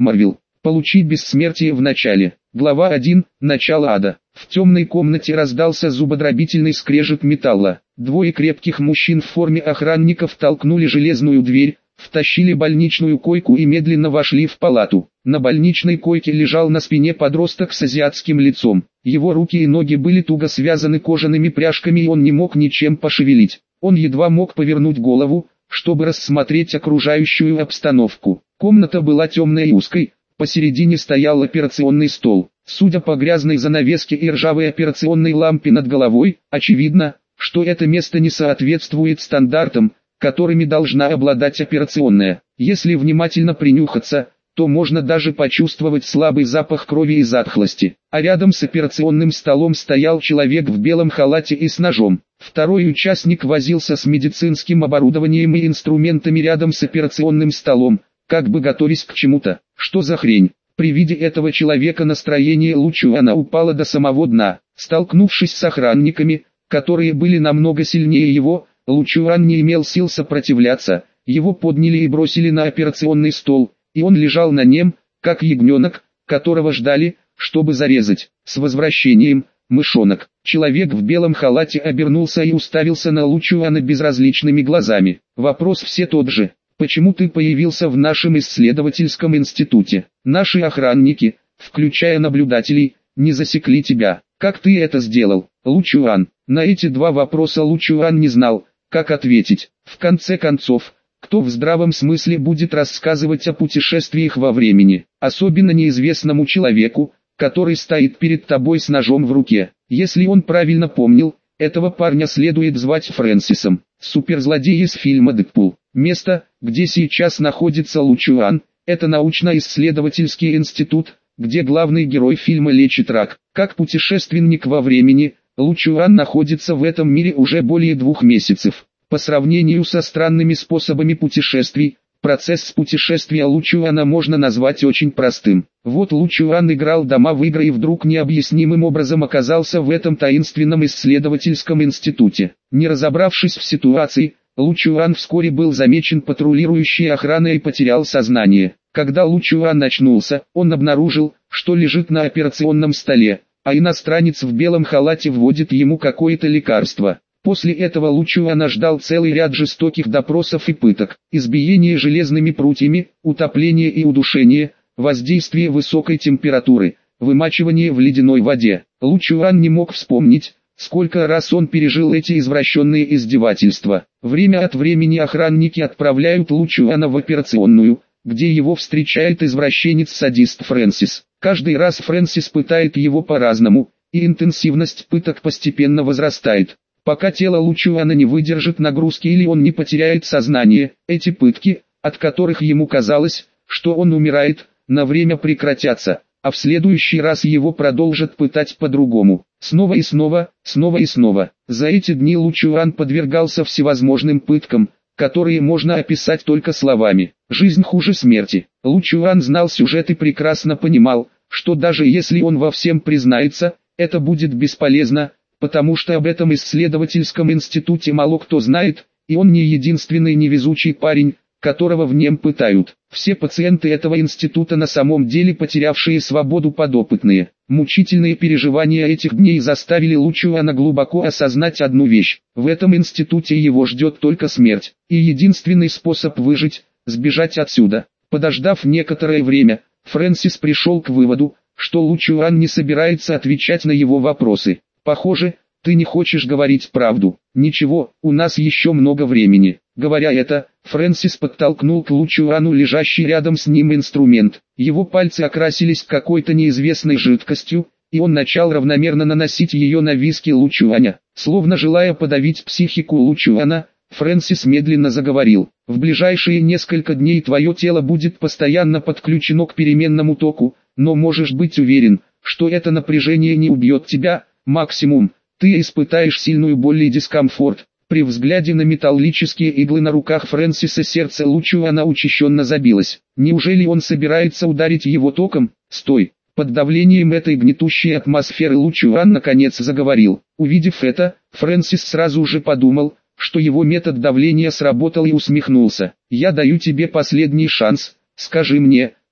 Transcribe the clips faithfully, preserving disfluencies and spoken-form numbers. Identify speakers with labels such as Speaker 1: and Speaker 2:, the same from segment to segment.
Speaker 1: Марвел. Получи бессмертие в начале. Глава один. Начало ада. В темной комнате раздался зубодробительный скрежет металла. Двое крепких мужчин в форме охранников толкнули железную дверь, втащили больничную койку и медленно вошли в палату. На больничной койке лежал на спине подросток с азиатским лицом. Его руки и ноги были туго связаны кожаными пряжками и он не мог ничем пошевелить. Он едва мог повернуть голову, чтобы рассмотреть окружающую обстановку. Комната была темной и узкой, посередине стоял операционный стол. Судя по грязной занавеске и ржавой операционной лампе над головой, очевидно, что это место не соответствует стандартам, которыми должна обладать операционная. Если внимательно принюхаться, то можно даже почувствовать слабый запах крови и затхлости. А рядом с операционным столом стоял человек в белом халате и с ножом. Второй участник возился с медицинским оборудованием и инструментами рядом с операционным столом, как бы готовясь к чему-то. Что за хрень? При виде этого человека настроение Лу Чуана упало до самого дна. Столкнувшись с охранниками, которые были намного сильнее его, Лу Чуан не имел сил сопротивляться. Его подняли и бросили на операционный стол, и он лежал на нем, как ягненок, которого ждали, чтобы зарезать. С возвращением, мышонок. Человек в белом халате обернулся и уставился на Лу Чуана безразличными глазами. Вопрос все тот же. Почему ты появился в нашем исследовательском институте? Наши охранники, включая наблюдателей, не засекли тебя. Как ты это сделал, Лу Чуан? На эти два вопроса Лу Чуан не знал, как ответить. В конце концов, кто в здравом смысле будет рассказывать о путешествиях во времени, особенно неизвестному человеку, который стоит перед тобой с ножом в руке? Если он правильно помнил, этого парня следует звать Фрэнсисом, суперзлодей из фильма «Дэдпул». Место, где сейчас находится Лу Чуан, это научно-исследовательский институт, где главный герой фильма лечит рак. Как путешественник во времени, Лу Чуан находится в этом мире уже более двух месяцев. По сравнению со странными способами путешествий, процесс путешествия Лу Чуана можно назвать очень простым. Вот Лу Чуан играл дома в игры и вдруг необъяснимым образом оказался в этом таинственном исследовательском институте. Не разобравшись в ситуации, Лу Чуан вскоре был замечен патрулирующей охраной и потерял сознание. Когда Лу Чуан очнулся, он обнаружил, что лежит на операционном столе, а иностранец в белом халате вводит ему какое-то лекарство. После этого Лу Чуана ждал целый ряд жестоких допросов и пыток, избиение железными прутьями, утопление и удушение, воздействие высокой температуры, вымачивание в ледяной воде. Лу Чуан не мог вспомнить, сколько раз он пережил эти извращенные издевательства. Время от времени охранники отправляют Лу Чуана в операционную, где его встречает извращенец-садист Фрэнсис. Каждый раз Фрэнсис пытает его по-разному, и интенсивность пыток постепенно возрастает. Пока тело Лу Чуана не выдержит нагрузки или он не потеряет сознание, эти пытки, от которых ему казалось, что он умирает, на время прекратятся, а в следующий раз его продолжат пытать по-другому. Снова и снова, снова и снова. За эти дни Лу Чуан подвергался всевозможным пыткам, которые можно описать только словами. Жизнь хуже смерти. Лу Чуан знал сюжет и прекрасно понимал, что даже если он во всем признается, это будет бесполезно, потому что об этом исследовательском институте мало кто знает, и он не единственный невезучий парень, которого в нем пытают. Все пациенты этого института на самом деле потерявшие свободу подопытные. Мучительные переживания этих дней заставили Лу Чуана глубоко осознать одну вещь. В этом институте его ждет только смерть, и единственный способ выжить – сбежать отсюда. Подождав некоторое время, Фрэнсис пришел к выводу, что Лу Чуан не собирается отвечать на его вопросы. «Похоже, ты не хочешь говорить правду. Ничего, у нас еще много времени». Говоря это, Фрэнсис подтолкнул к Лу Чуану лежащий рядом с ним инструмент. Его пальцы окрасились какой-то неизвестной жидкостью, и он начал равномерно наносить ее на виски Лу Чуаня. Словно желая подавить психику Лу Чуана, Фрэнсис медленно заговорил. «В ближайшие несколько дней твое тело будет постоянно подключено к переменному току, но можешь быть уверен, что это напряжение не убьет тебя. Максимум, ты испытаешь сильную боль и дискомфорт». При взгляде на металлические иглы на руках Фрэнсиса сердце Лу Чуана учащенно забилось. Неужели он собирается ударить его током? «Стой!» Под давлением этой гнетущей атмосферы Лу Чуан наконец заговорил. Увидев это, Фрэнсис сразу же подумал, что его метод давления сработал и усмехнулся. «Я даю тебе последний шанс, скажи мне,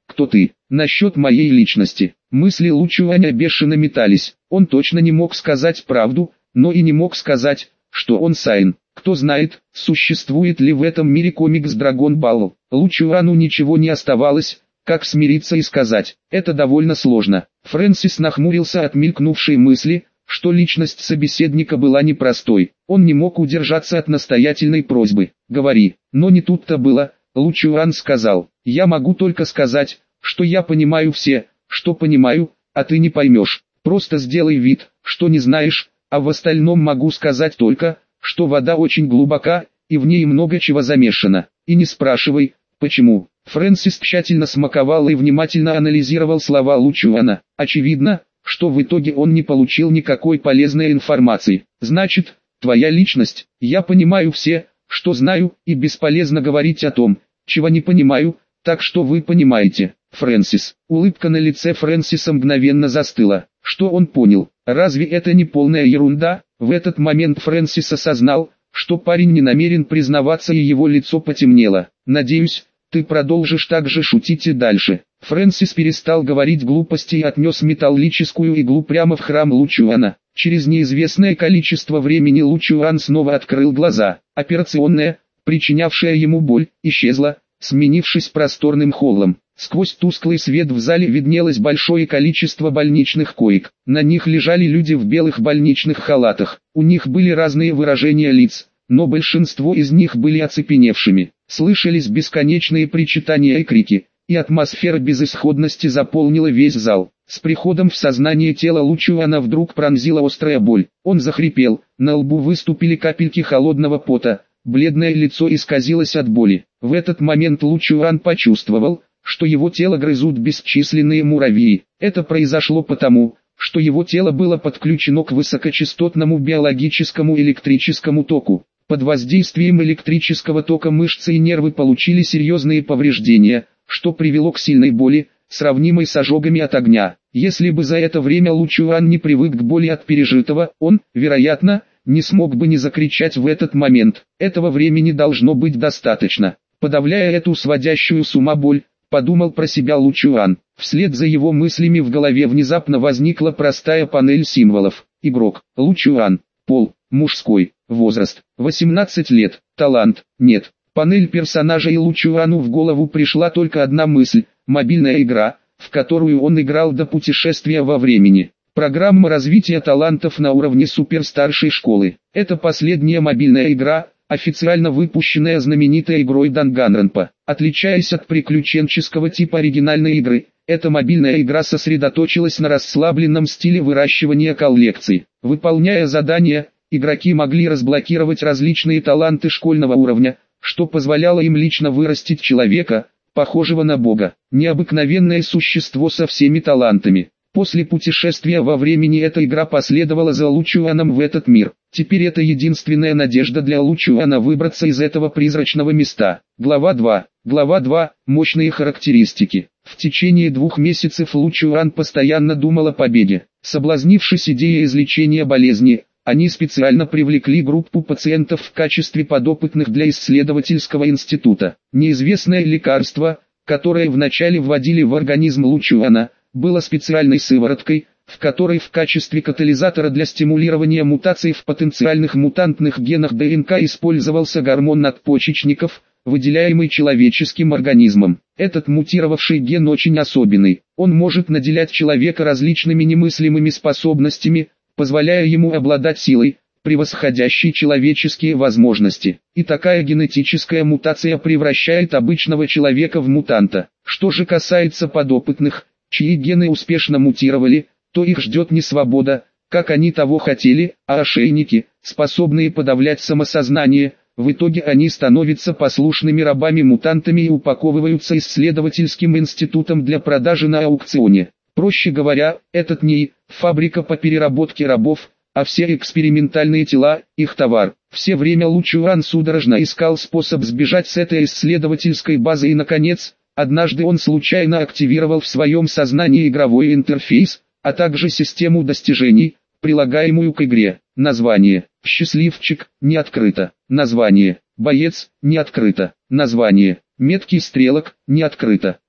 Speaker 1: кто ты? Насчет моей личности. Мысли Лу Чуаня бешено метались. Он точно не мог сказать правду, но и не мог сказать, что он Сайн. Кто знает, существует ли в этом мире комикс Dragon Ball. Лу Чуану ничего не оставалось, как смириться и сказать, это довольно сложно. Фрэнсис нахмурился от мелькнувшей мысли, что личность собеседника была непростой. Он не мог удержаться от настоятельной просьбы. «Говори». Но не тут-то было. Лу Чуан сказал, «Я могу только сказать, что я понимаю все, что понимаю, а ты не поймешь. Просто сделай вид, что не знаешь, а в остальном могу сказать только, что вода очень глубока, и в ней много чего замешано. И не спрашивай, почему». Фрэнсис тщательно смаковал и внимательно анализировал слова Лу Чуана. Очевидно, что в итоге он не получил никакой полезной информации. «Значит, твоя личность, я понимаю все, что знаю, и бесполезно говорить о том, чего не понимаю, так что вы понимаете». Фрэнсис. Улыбка на лице Фрэнсиса мгновенно застыла. Что он понял? Разве это не полная ерунда? В этот момент Фрэнсис осознал, что парень не намерен признаваться, и его лицо потемнело. «Надеюсь, ты продолжишь так же шутить и дальше». Фрэнсис перестал говорить глупости и отнес металлическую иглу прямо в храм Лу Чуана. Через неизвестное количество времени Лу Чуан снова открыл глаза. Операционная, причинявшая ему боль, исчезла, сменившись просторным холлом. Сквозь тусклый свет в зале виднелось большое количество больничных коек. На них лежали люди в белых больничных халатах. У них были разные выражения лиц, но большинство из них были оцепеневшими. Слышались бесконечные причитания и крики, и атмосфера безысходности заполнила весь зал. С приходом в сознание тела Лу Чуана вдруг пронзила острая боль. Он захрипел, на лбу выступили капельки холодного пота, бледное лицо исказилось от боли. В этот момент Лу Чуан почувствовал, что его тело грызут бесчисленные муравьи. Это произошло потому, что его тело было подключено к высокочастотному биологическому электрическому току. Под воздействием электрического тока мышцы и нервы получили серьезные повреждения, что привело к сильной боли, сравнимой с ожогами от огня. Если бы за это время Лу Чуан не привык к боли от пережитого, он, вероятно, не смог бы не закричать в этот момент. Этого времени должно быть достаточно. Подавляя эту сводящую с ума боль, подумал про себя Лу Чуан. Вслед за его мыслями в голове внезапно возникла простая панель символов. Игрок. Лу Чуан. Пол. Мужской. Возраст. восемнадцать лет. Талант. Нет. Панель персонажа, и Лу Чуану в голову пришла только одна мысль. Мобильная игра, в которую он играл до путешествия во времени. Программа развития талантов на уровне суперстаршей школы. Это последняя мобильная игра, официально выпущенная знаменитой игрой Данганронпа. Отличаясь от приключенческого типа оригинальной игры, эта мобильная игра сосредоточилась на расслабленном стиле выращивания коллекций. Выполняя задания, игроки могли разблокировать различные таланты школьного уровня, что позволяло им лично вырастить человека, похожего на бога. Необыкновенное существо со всеми талантами. После путешествия во времени эта игра последовала за Лу Чуаном в этот мир. Теперь это единственная надежда для Лу Чуана выбраться из этого призрачного места. Глава два. Глава два. Мощные характеристики. В течение двух месяцев Лу Чуан постоянно думал о побеге. Соблазнившись идеей излечения болезни, они специально привлекли группу пациентов в качестве подопытных для исследовательского института. Неизвестное лекарство, которое вначале вводили в организм Лу Чуана, было специальной сывороткой, в которой в качестве катализатора для стимулирования мутаций в потенциальных мутантных генах ДНК использовался гормон надпочечников, выделяемый человеческим организмом. Этот мутировавший ген очень особенный. Он может наделять человека различными немыслимыми способностями, позволяя ему обладать силой, превосходящей человеческие возможности. И такая генетическая мутация превращает обычного человека в мутанта. Что же касается подопытных, чьи гены успешно мутировали, то их ждет не свобода, как они того хотели, а ошейники, способные подавлять самосознание. В итоге они становятся послушными рабами-мутантами и упаковываются исследовательским институтом для продажи на аукционе. Проще говоря, этот НИИ – фабрика по переработке рабов, а все экспериментальные тела – их товар. Все время Лу Чуан судорожно искал способ сбежать с этой исследовательской базы, и наконец, однажды он случайно активировал в своем сознании игровой интерфейс, а также систему достижений, прилагаемую к игре. Название: «Счастливчик», не открыто. Название: «Боец», не открыто. Название: «Меткий стрелок», не открыто.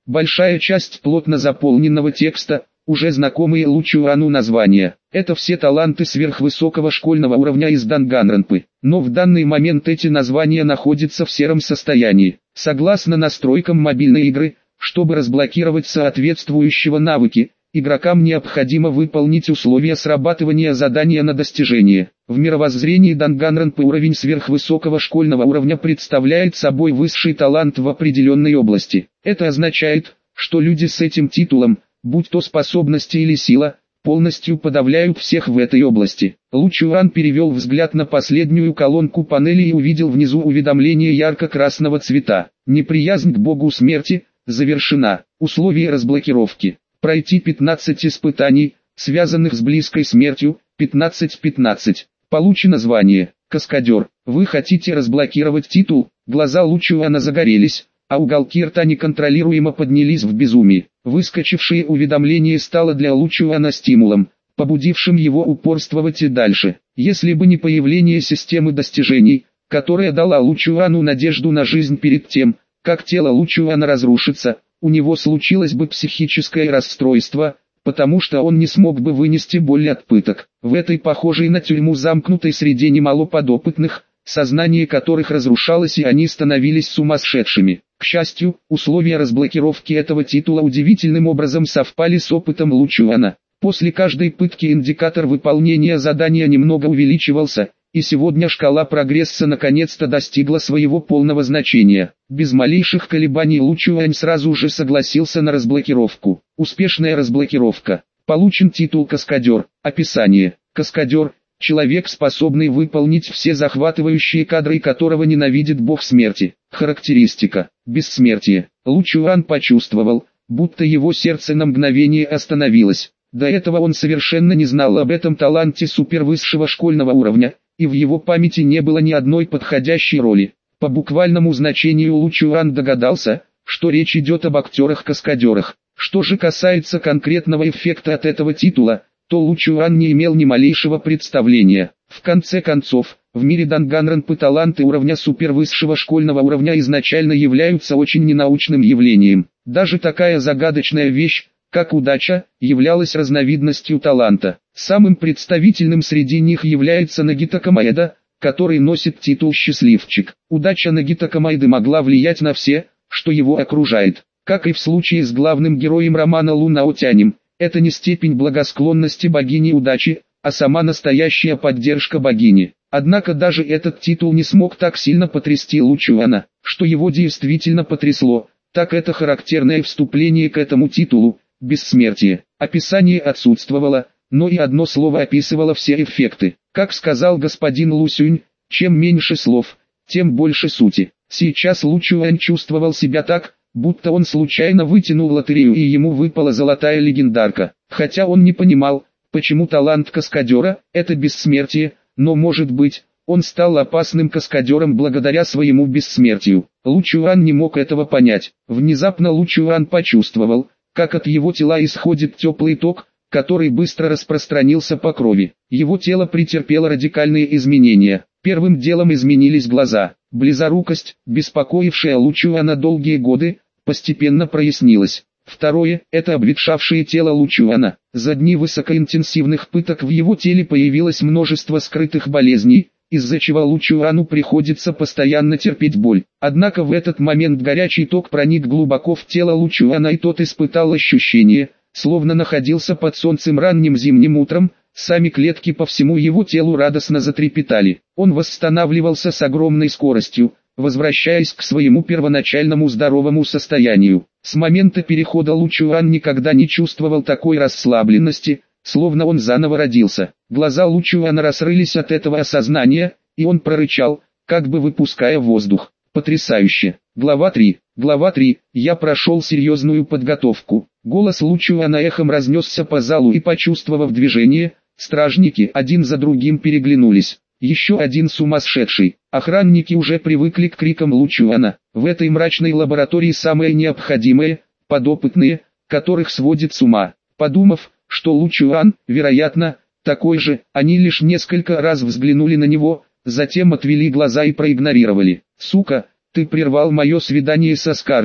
Speaker 1: Большая часть плотно заполненного текста, уже знакомые Лу Чуану названия. Это все таланты сверхвысокого школьного уровня из Данганронпы. Но в данный момент эти названия находятся в сером состоянии. Согласно настройкам мобильной игры, чтобы разблокировать соответствующего навыки, игрокам необходимо выполнить условия срабатывания задания на достижение. В мировоззрении Данганронпы уровень сверхвысокого школьного уровня представляет собой высший талант в определенной области. Это означает, что люди с этим титулом, будь то способности или сила, полностью подавляют всех в этой области. Лу Чуан перевел взгляд на последнюю колонку панели и увидел внизу уведомление ярко-красного цвета. Неприязнь к богу смерти завершена. Условия разблокировки. Пройти пятнадцать испытаний, связанных с близкой смертью, пятнадцать пятнадцать. Получено звание «Каскадер». Вы хотите разблокировать титул? Глаза Лу Чуана загорелись, а уголки рта неконтролируемо поднялись в безумии. Выскочившее уведомление стало для Лу Чуана стимулом, побудившим его упорствовать и дальше. Если бы не появление системы достижений, которая дала Лу Чуану надежду на жизнь перед тем, как тело Лу Чуана разрушится, у него случилось бы психическое расстройство, потому что он не смог бы вынести боль от пыток. В этой похожей на тюрьму замкнутой среде немало подопытных, сознание которых разрушалось и они становились сумасшедшими. К счастью, условия разблокировки этого титула удивительным образом совпали с опытом Лу Чуана. После каждой пытки индикатор выполнения задания немного увеличивался, и сегодня шкала прогресса наконец-то достигла своего полного значения. Без малейших колебаний Лу Чуань сразу же согласился на разблокировку. Успешная разблокировка. Получен титул «Каскадер». Описание. Каскадер – человек, способный выполнить все захватывающие кадры, которого ненавидит бог смерти. Характеристика. Бессмертие. Лу Чуан почувствовал, будто его сердце на мгновение остановилось. До этого он совершенно не знал об этом таланте супервысшего школьного уровня, и в его памяти не было ни одной подходящей роли. По буквальному значению Лу Чуан догадался, что речь идет об актерах-каскадерах. Что же касается конкретного эффекта от этого титула, то Лу Чуан не имел ни малейшего представления. В конце концов, в мире Данганронпы таланты уровня супервысшего школьного уровня изначально являются очень ненаучным явлением. Даже такая загадочная вещь, как удача, являлась разновидностью таланта. Самым представительным среди них является Нагита Камаэда, который носит титул «Счастливчик». Удача Нагита Камаэды могла влиять на все, что его окружает. Как и в случае с главным героем романа Лу Наотянем, это не степень благосклонности богини удачи, а сама настоящая поддержка богини. Однако даже этот титул не смог так сильно потрясти Лу Чуана. Что его действительно потрясло, так это характерное вступление к этому титулу – бессмертие. Описание отсутствовало, но и одно слово описывало все эффекты. Как сказал господин Лу Сюнь, чем меньше слов, тем больше сути. Сейчас Лу Чуань чувствовал себя так, будто он случайно вытянул лотерею и ему выпала золотая легендарка. Хотя он не понимал, почему талант каскадера – это бессмертие, но может быть, он стал опасным каскадером благодаря своему бессмертию. Лу Чуан не мог этого понять. Внезапно Лу Чуан почувствовал, как от его тела исходит теплый ток, который быстро распространился по крови. Его тело претерпело радикальные изменения. Первым делом изменились глаза. Близорукость, беспокоившая Лу Чуана долгие годы, постепенно прояснилась. Второе – это обветшавшее тело Лу Чуана. За дни высокоинтенсивных пыток в его теле появилось множество скрытых болезней, из-за чего Лу Чуану приходится постоянно терпеть боль. Однако в этот момент горячий ток проник глубоко в тело Лу Чуана, и тот испытал ощущение, словно находился под солнцем ранним зимним утром. Сами клетки по всему его телу радостно затрепетали. Он восстанавливался с огромной скоростью, возвращаясь к своему первоначальному здоровому состоянию. С момента перехода Лу Чуан никогда не чувствовал такой расслабленности, словно он заново родился. Глаза Лу Чуана раскрылись от этого осознания, и он прорычал, как бы выпуская воздух. Потрясающе. Глава три. Глава три. Я прошел серьезную подготовку. Голос Лу Чуана эхом разнесся по залу, и почувствовав движение, стражники один за другим переглянулись. Еще один сумасшедший. Охранники уже привыкли к крикам Лу Чуана. В этой мрачной лаборатории самое необходимое – подопытные, которых сводит с ума. Подумав, что Лу Чуан, вероятно, такой же, они лишь несколько раз взглянули на него, затем отвели глаза и проигнорировали. «Сука, ты прервал мое свидание со Скарлетт».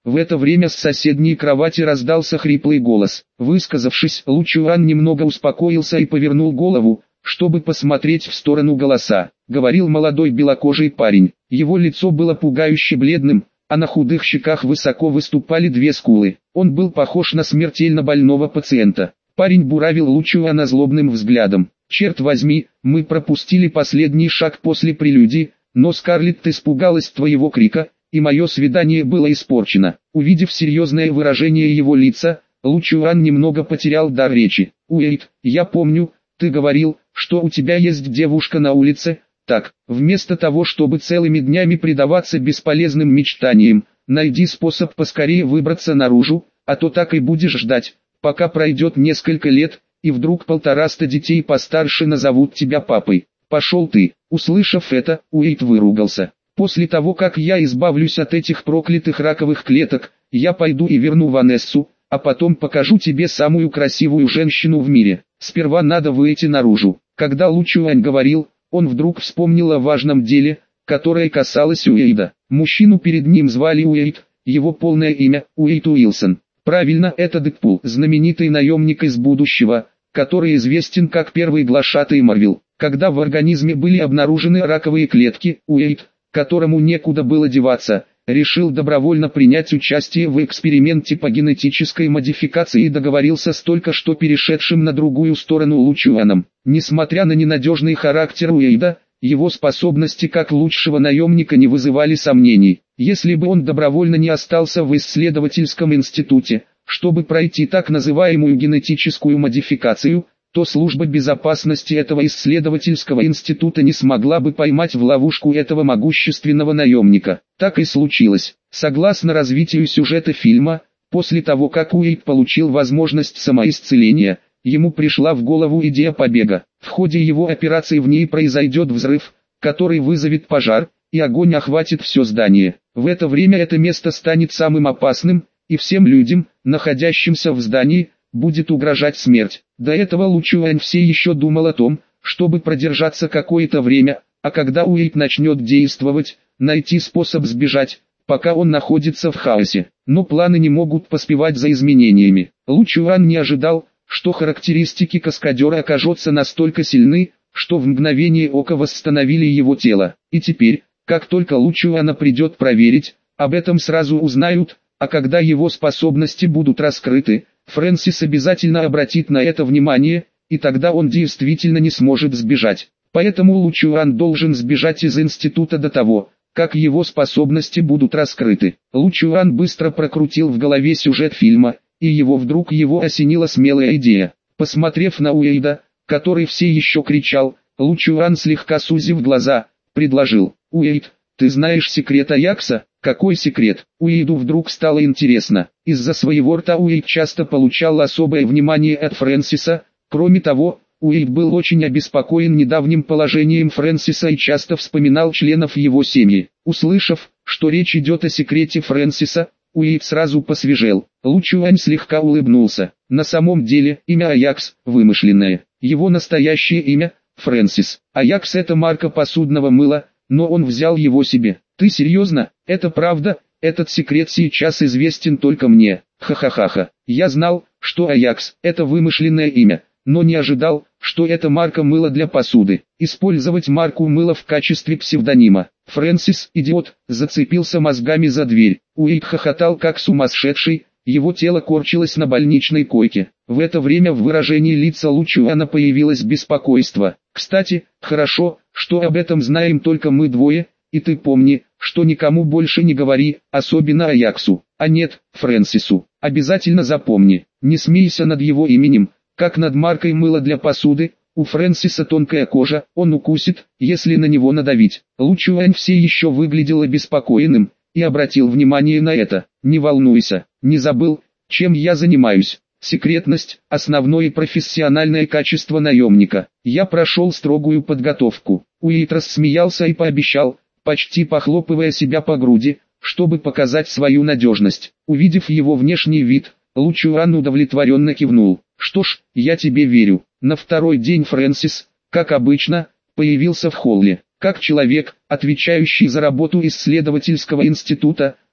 Speaker 1: В это время с соседней кровати раздался хриплый голос. Высказавшись, Лу Чуан немного успокоился и повернул голову, чтобы посмотреть в сторону голоса. Говорил молодой белокожий парень. Его лицо было пугающе бледным, а на худых щеках высоко выступали две скулы. Он был похож на смертельно больного пациента. Парень буравил Лу Чуана злобным взглядом. «Черт возьми, мы пропустили последний шаг после прелюдии, но Скарлетт испугалась твоего крика, и мое свидание было испорчено». Увидев серьезное выражение его лица, Лу Чуан немного потерял дар речи. «Уэйд, я помню, ты говорил, что у тебя есть девушка на улице. Так, вместо того, чтобы целыми днями предаваться бесполезным мечтаниям, найди способ поскорее выбраться наружу, а то так и будешь ждать, пока пройдет несколько лет, и вдруг полтораста детей постарше назовут тебя папой. Пошел ты». Услышав это, Уэйд выругался. «После того, как я избавлюсь от этих проклятых раковых клеток, я пойду и верну Ванессу, а потом покажу тебе самую красивую женщину в мире. Сперва надо выйти наружу». Когда Лу Чуань говорил, он вдруг вспомнил о важном деле, которое касалось Уэйда. Мужчину перед ним звали Уэйд, его полное имя – Уэйд Уилсон. Правильно, это Дэдпул, знаменитый наемник из будущего, который известен как первый глашатай Марвел. Когда в организме были обнаружены раковые клетки, Уэйд, которому некуда было деваться, решил добровольно принять участие в эксперименте по генетической модификации и договорился с только что перешедшим на другую сторону Лу Чуаном. Несмотря на ненадежный характер Уэйда, его способности как лучшего наемника не вызывали сомнений. Если бы он добровольно не остался в исследовательском институте, чтобы пройти так называемую генетическую модификацию, то служба безопасности этого исследовательского института не смогла бы поймать в ловушку этого могущественного наемника. Так и случилось. Согласно развитию сюжета фильма, после того как Уэйд получил возможность самоисцеления, ему пришла в голову идея побега. В ходе его операции в ней произойдет взрыв, который вызовет пожар, и огонь охватит все здание. В это время это место станет самым опасным, и всем людям, находящимся в здании, будет угрожать смерть. До этого Лу Чуань все еще думал о том, чтобы продержаться какое-то время, а когда Уэйд начнет действовать, найти способ сбежать, пока он находится в хаосе. Но планы не могут поспевать за изменениями. Лу Чуань не ожидал, что характеристики каскадера окажутся настолько сильны, что в мгновение ока восстановили его тело. И теперь, как только Лу Чуана придет проверить, об этом сразу узнают, а когда его способности будут раскрыты, Фрэнсис обязательно обратит на это внимание, и тогда он действительно не сможет сбежать. Поэтому Лу Чуан должен сбежать из института до того, как его способности будут раскрыты. Лу Чуан быстро прокрутил в голове сюжет фильма, и его вдруг его осенила смелая идея. Посмотрев на Уэйда, который все еще кричал, Лу Чуан, слегка сузив глаза, предложил: «Уэйд, ты знаешь секрет Аякса?» «Какой секрет?» Уэйду вдруг стало интересно. Из-за своего рта Уэйд часто получал особое внимание от Фрэнсиса. Кроме того, Уэйд был очень обеспокоен недавним положением Фрэнсиса и часто вспоминал членов его семьи. Услышав, что речь идет о секрете Фрэнсиса, Уэйд сразу посвежел. Лу Чуань слегка улыбнулся. На самом деле, имя Аякс – вымышленное. Его настоящее имя – Фрэнсис. Аякс – это марка посудного мыла, но он взял его себе. «Ты серьезно? Это правда? Этот секрет сейчас известен только мне. Ха-ха-ха-ха. Я знал, что Аякс – это вымышленное имя, но не ожидал, что это марка мыла для посуды. Использовать марку мыла в качестве псевдонима». Фрэнсис, идиот, зацепился мозгами за дверь. Уэйд хохотал как сумасшедший, его тело корчилось на больничной койке. В это время в выражении лица Лу Чуана появилось беспокойство. «Кстати, хорошо, что об этом знаем только мы двое. И ты помни, что никому больше не говори, особенно Аяксу. А нет, Фрэнсису. Обязательно запомни, не смейся над его именем, как над маркой мыла для посуды. У Фрэнсиса тонкая кожа, он укусит, если на него надавить». Лу Чуань все еще выглядел обеспокоенным, и обратил внимание на это. «Не волнуйся, не забыл, чем я занимаюсь. Секретность – основное профессиональное качество наемника. Я прошел строгую подготовку». Уэйд рассмеялся и пообещал, почти похлопывая себя по груди, чтобы показать свою надежность. Увидев его внешний вид, Лу Чуан удовлетворенно кивнул. «Что ж, я тебе верю». На второй день Фрэнсис, как обычно, появился в холле. Как человек, отвечающий за работу исследовательского института,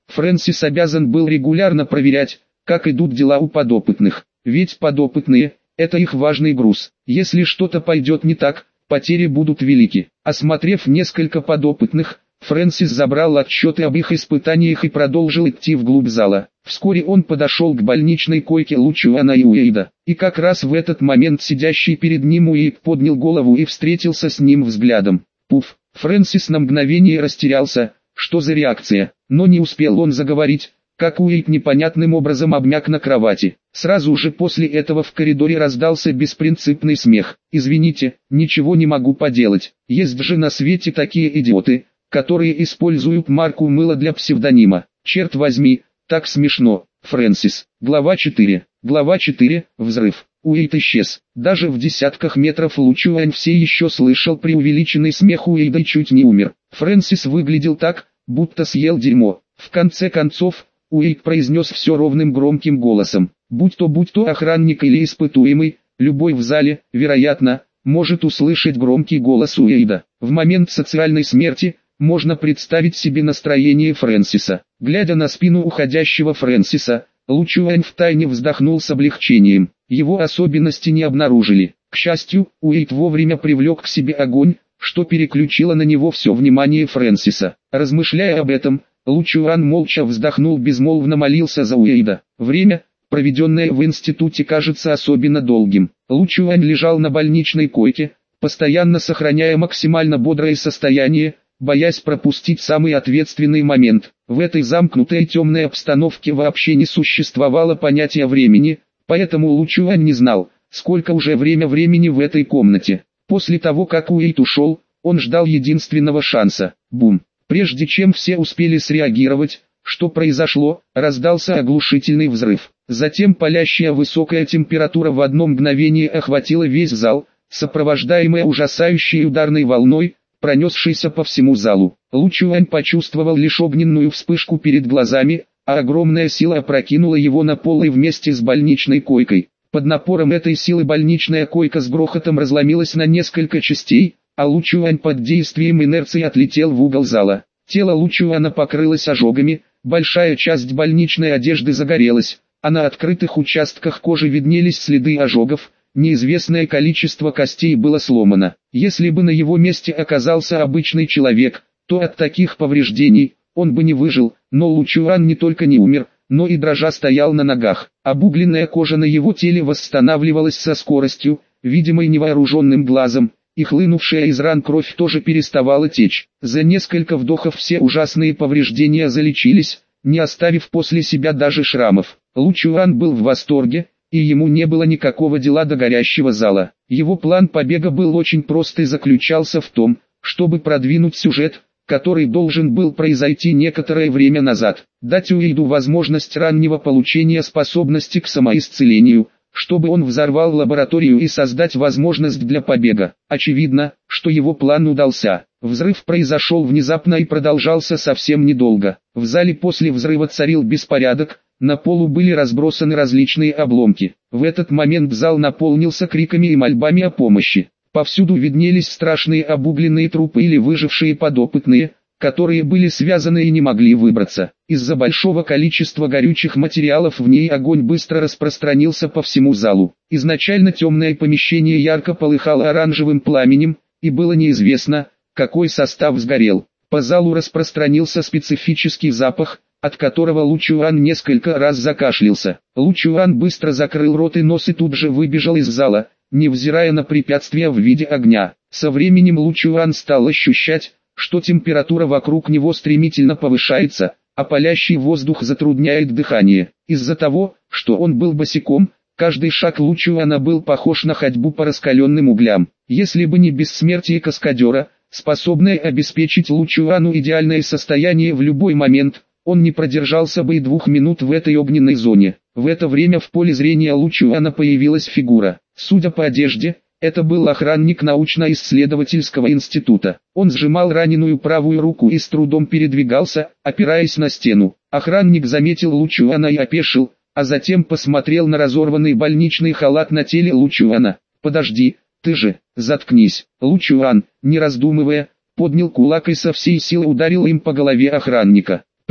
Speaker 1: Фрэнсис обязан был регулярно проверять, как идут дела у подопытных. Ведь подопытные – это их важный груз. Если что-то пойдет не так, потери будут велики. Осмотрев несколько подопытных, Фрэнсис забрал отчеты об их испытаниях и продолжил идти вглубь зала. Вскоре он подошел к больничной койке Лучуана и Уэйда. И как раз в этот момент сидящий перед ним Уэйд поднял голову и встретился с ним взглядом. Пуф! Фрэнсис на мгновение растерялся, что за реакция, но не успел он заговорить, как Уэйд непонятным образом обмяк на кровати. Сразу же после этого в коридоре раздался беспринципный смех. «Извините, ничего не могу поделать, есть же на свете такие идиоты, которые используют марку мыла для псевдонима. Черт возьми, так смешно». Фрэнсис. Глава четыре. Глава четыре. Взрыв. Уэйд исчез. Даже в десятках метров Лучуань все еще слышал преувеличенный смех Уэйда и чуть не умер. Фрэнсис выглядел так, будто съел дерьмо. В конце концов, Уэйд произнес все ровным громким голосом. Будь то будь то охранник или испытуемый, любой в зале, вероятно, может услышать громкий голос Уэйда. В момент социальной смерти можно представить себе настроение Фрэнсиса. Глядя на спину уходящего Фрэнсиса, Лучуань втайне вздохнул с облегчением. Его особенности не обнаружили. К счастью, Уэйд вовремя привлек к себе огонь, что переключило на него все внимание Фрэнсиса. Размышляя об этом, Лучуань молча вздохнул, безмолвно молился за Уэйда. Время, проведенное в институте, кажется особенно долгим. Лучуань лежал на больничной койке, постоянно сохраняя максимально бодрое состояние, боясь пропустить самый ответственный момент. В этой замкнутой темной обстановке вообще не существовало понятия времени, поэтому Лучуань не знал, сколько уже время времени в этой комнате. После того, как Уэйд ушел, он ждал единственного шанса. Бум! Прежде чем все успели среагировать, что произошло, раздался оглушительный взрыв. Затем палящая высокая температура в одно мгновение охватила весь зал, сопровождаемая ужасающей ударной волной, пронесшейся по всему залу. Лучуань почувствовал лишь огненную вспышку перед глазами, а огромная сила опрокинула его на пол и вместе с больничной койкой. Под напором этой силы больничная койка с грохотом разломилась на несколько частей, а Лучуань под действием инерции отлетел в угол зала. Тело Лучуана покрылось ожогами, большая часть больничной одежды загорелась, а на открытых участках кожи виднелись следы ожогов. Неизвестное количество костей было сломано. Если бы на его месте оказался обычный человек, то от таких повреждений он бы не выжил, но Лучуан не только не умер, но и дрожа стоял на ногах. Обугленная кожа на его теле восстанавливалась со скоростью, видимой невооруженным глазом, и хлынувшая из ран кровь тоже переставала течь. За несколько вдохов все ужасные повреждения залечились, не оставив после себя даже шрамов. Лучуан был в восторге, и ему не было никакого дела до горящего зала. Его план побега был очень прост и заключался в том, чтобы продвинуть сюжет, который должен был произойти некоторое время назад, дать Уэйду возможность раннего получения способности к самоисцелению, чтобы он взорвал лабораторию и создать возможность для побега. Очевидно, что его план удался. Взрыв произошел внезапно и продолжался совсем недолго. В зале после взрыва царил беспорядок, на полу были разбросаны различные обломки. В этот момент зал наполнился криками и мольбами о помощи. Повсюду виднелись страшные обугленные трупы или выжившие подопытные, которые были связаны и не могли выбраться. Из-за большого количества горючих материалов в ней огонь быстро распространился по всему залу. Изначально темное помещение ярко полыхало оранжевым пламенем, и было неизвестно, какой состав сгорел. По залу распространился специфический запах, от которого Лучуан несколько раз закашлялся. Лучуан быстро закрыл рот и нос и тут же выбежал из зала, невзирая на препятствия в виде огня. Со временем Лучуан стал ощущать, что температура вокруг него стремительно повышается, а палящий воздух затрудняет дыхание. Из-за того, что он был босиком, каждый шаг Лучуана был похож на ходьбу по раскаленным углям. Если бы не бессмертие каскадера, способное обеспечить Лучуану идеальное состояние в любой момент, он не продержался бы и двух минут в этой огненной зоне. В это время в поле зрения Лучуана появилась фигура. Судя по одежде, это был охранник научно-исследовательского института. Он сжимал раненую правую руку и с трудом передвигался, опираясь на стену. Охранник заметил Лучуана и опешил, а затем посмотрел на разорванный больничный халат на теле Лучуана. «Подожди, ты же, заткнись!» Лучуан, не раздумывая, поднял кулак и со всей силы ударил им по голове охранника.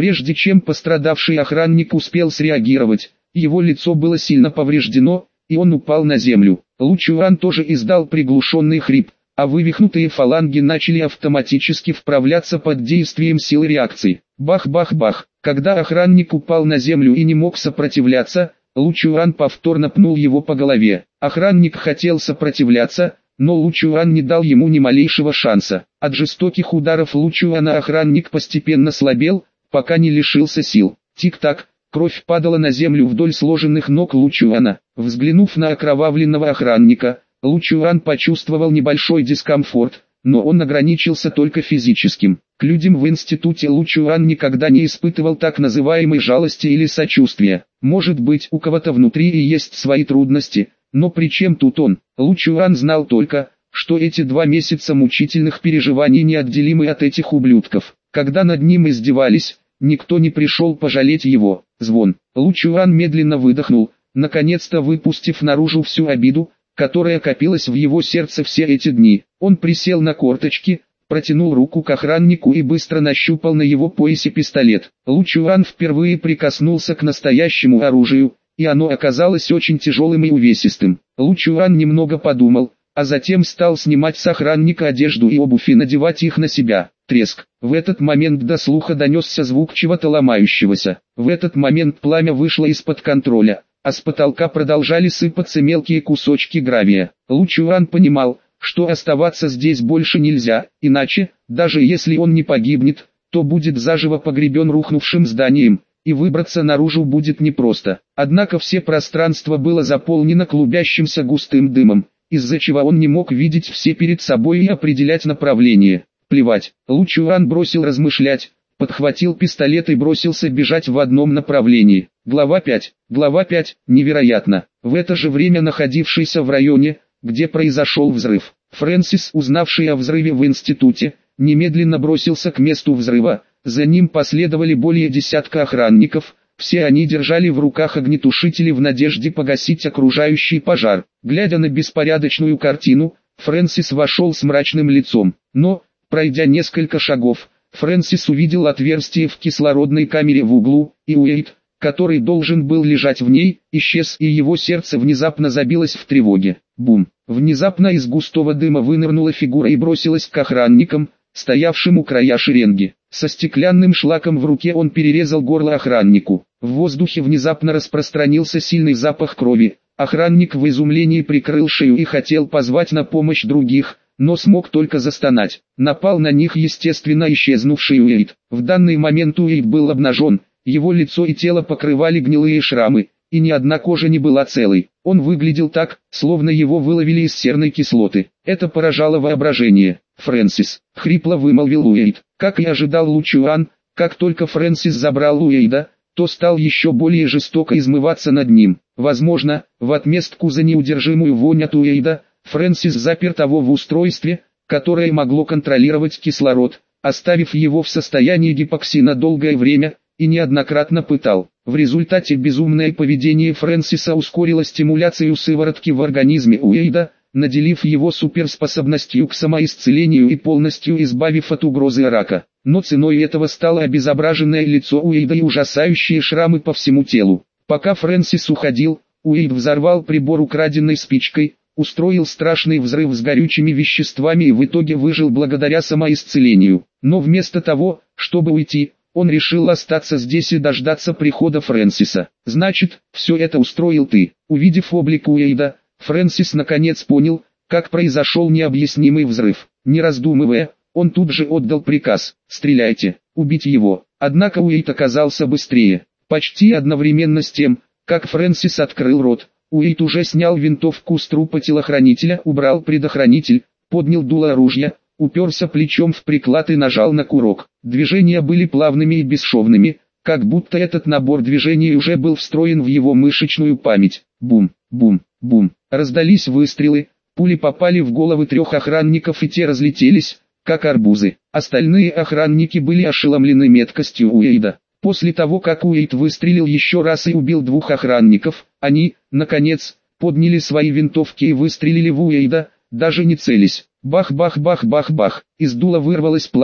Speaker 1: Прежде чем пострадавший охранник успел среагировать, его лицо было сильно повреждено, и он упал на землю. Лу Чуан тоже издал приглушенный хрип, а вывихнутые фаланги начали автоматически вправляться под действием силы реакции. Бах-бах-бах. Когда охранник упал на землю и не мог сопротивляться, Лу Чуан повторно пнул его по голове. Охранник хотел сопротивляться, но Лу Чуан не дал ему ни малейшего шанса. От жестоких ударов Лу Чуана охранник постепенно слабел, пока не лишился сил. Тик-так, кровь падала на землю вдоль сложенных ног Лу Чуана. Взглянув на окровавленного охранника, Лу Чуан почувствовал небольшой дискомфорт, но он ограничился только физическим. К людям в институте Лу Чуан никогда не испытывал так называемой жалости или сочувствия. Может быть, у кого-то внутри и есть свои трудности, но при чем тут он? Лу Чуан знал только, что эти два месяца мучительных переживаний неотделимы от этих ублюдков. Когда над ним издевались, никто не пришел пожалеть его. Звон. Лу Чуан медленно выдохнул, наконец-то выпустив наружу всю обиду, которая копилась в его сердце все эти дни. Он присел на корточки, протянул руку к охраннику и быстро нащупал на его поясе пистолет. Лу Чуан впервые прикоснулся к настоящему оружию, и оно оказалось очень тяжелым и увесистым. Лу Чуан немного подумал, а затем стал снимать с охранника одежду и обувь и надевать их на себя. Треск. В этот момент до слуха донесся звук чего-то ломающегося. В этот момент пламя вышло из-под контроля, а с потолка продолжали сыпаться мелкие кусочки гравия. Лу Чуан понимал, что оставаться здесь больше нельзя, иначе, даже если он не погибнет, то будет заживо погребен рухнувшим зданием, и выбраться наружу будет непросто. Однако все пространство было заполнено клубящимся густым дымом, из-за чего он не мог видеть все перед собой и определять направление. Плевать. Лу Чуан бросил размышлять, подхватил пистолет и бросился бежать в одном направлении. Глава пять. Глава пять. Невероятно. В это же время находившийся в районе, где произошел взрыв, Фрэнсис, узнавший о взрыве в институте, немедленно бросился к месту взрыва. За ним последовали более десятка охранников. Все они держали в руках огнетушители в надежде погасить окружающий пожар. Глядя на беспорядочную картину, Фрэнсис вошел с мрачным лицом. Но, пройдя несколько шагов, Фрэнсис увидел отверстие в кислородной камере в углу, и Уэйд, который должен был лежать в ней, исчез, и его сердце внезапно забилось в тревоге. Бум! Внезапно из густого дыма вынырнула фигура и бросилась к охранникам, стоявшим у края шеренги. Со стеклянным шлаком в руке он перерезал горло охраннику. В воздухе внезапно распространился сильный запах крови. Охранник в изумлении прикрыл шею и хотел позвать на помощь других, но смог только застонать. Напал на них естественно исчезнувший Уэйд. В данный момент Уэйд был обнажен, его лицо и тело покрывали гнилые шрамы, и ни одна кожа не была целой. Он выглядел так, словно его выловили из серной кислоты. Это поражало воображение. «Фрэнсис», — хрипло вымолвил Уэйд. Как и ожидал Лу Чуан, как только Фрэнсис забрал Уэйда, то стал еще более жестоко измываться над ним. Возможно, в отместку за неудержимую вонь от Уэйда, Фрэнсис запер того в устройстве, которое могло контролировать кислород, оставив его в состоянии гипоксии на долгое время, и неоднократно пытал. В результате безумное поведение Фрэнсиса ускорило стимуляцию сыворотки в организме Уэйда, наделив его суперспособностью к самоисцелению и полностью избавив от угрозы рака. Но ценой этого стало обезображенное лицо Уэйда и ужасающие шрамы по всему телу. Пока Фрэнсис уходил, Уэйд взорвал прибор украденной спичкой, устроил страшный взрыв с горючими веществами и в итоге выжил благодаря самоисцелению. Но вместо того, чтобы уйти, он решил остаться здесь и дождаться прихода Фрэнсиса. «Значит, все это устроил ты». Увидев облик Уэйда, Фрэнсис наконец понял, как произошел необъяснимый взрыв. Не раздумывая, он тут же отдал приказ: «Стреляйте, убить его». Однако Уэйд оказался быстрее. Почти одновременно с тем, как Фрэнсис открыл рот, Уэйд уже снял винтовку с трупа телохранителя, убрал предохранитель, поднял дуло оружия, уперся плечом в приклад и нажал на курок. Движения были плавными и бесшовными, как будто этот набор движений уже был встроен в его мышечную память. Бум, бум, бум. Раздались выстрелы, пули попали в головы трех охранников и те разлетелись, как арбузы. Остальные охранники были ошеломлены меткостью Уэйда. После того, как Уэйд выстрелил еще раз и убил двух охранников, они, наконец, подняли свои винтовки и выстрелили в Уэйда, даже не целясь. Бах-бах-бах-бах-бах. Из дула вырвалось пламя,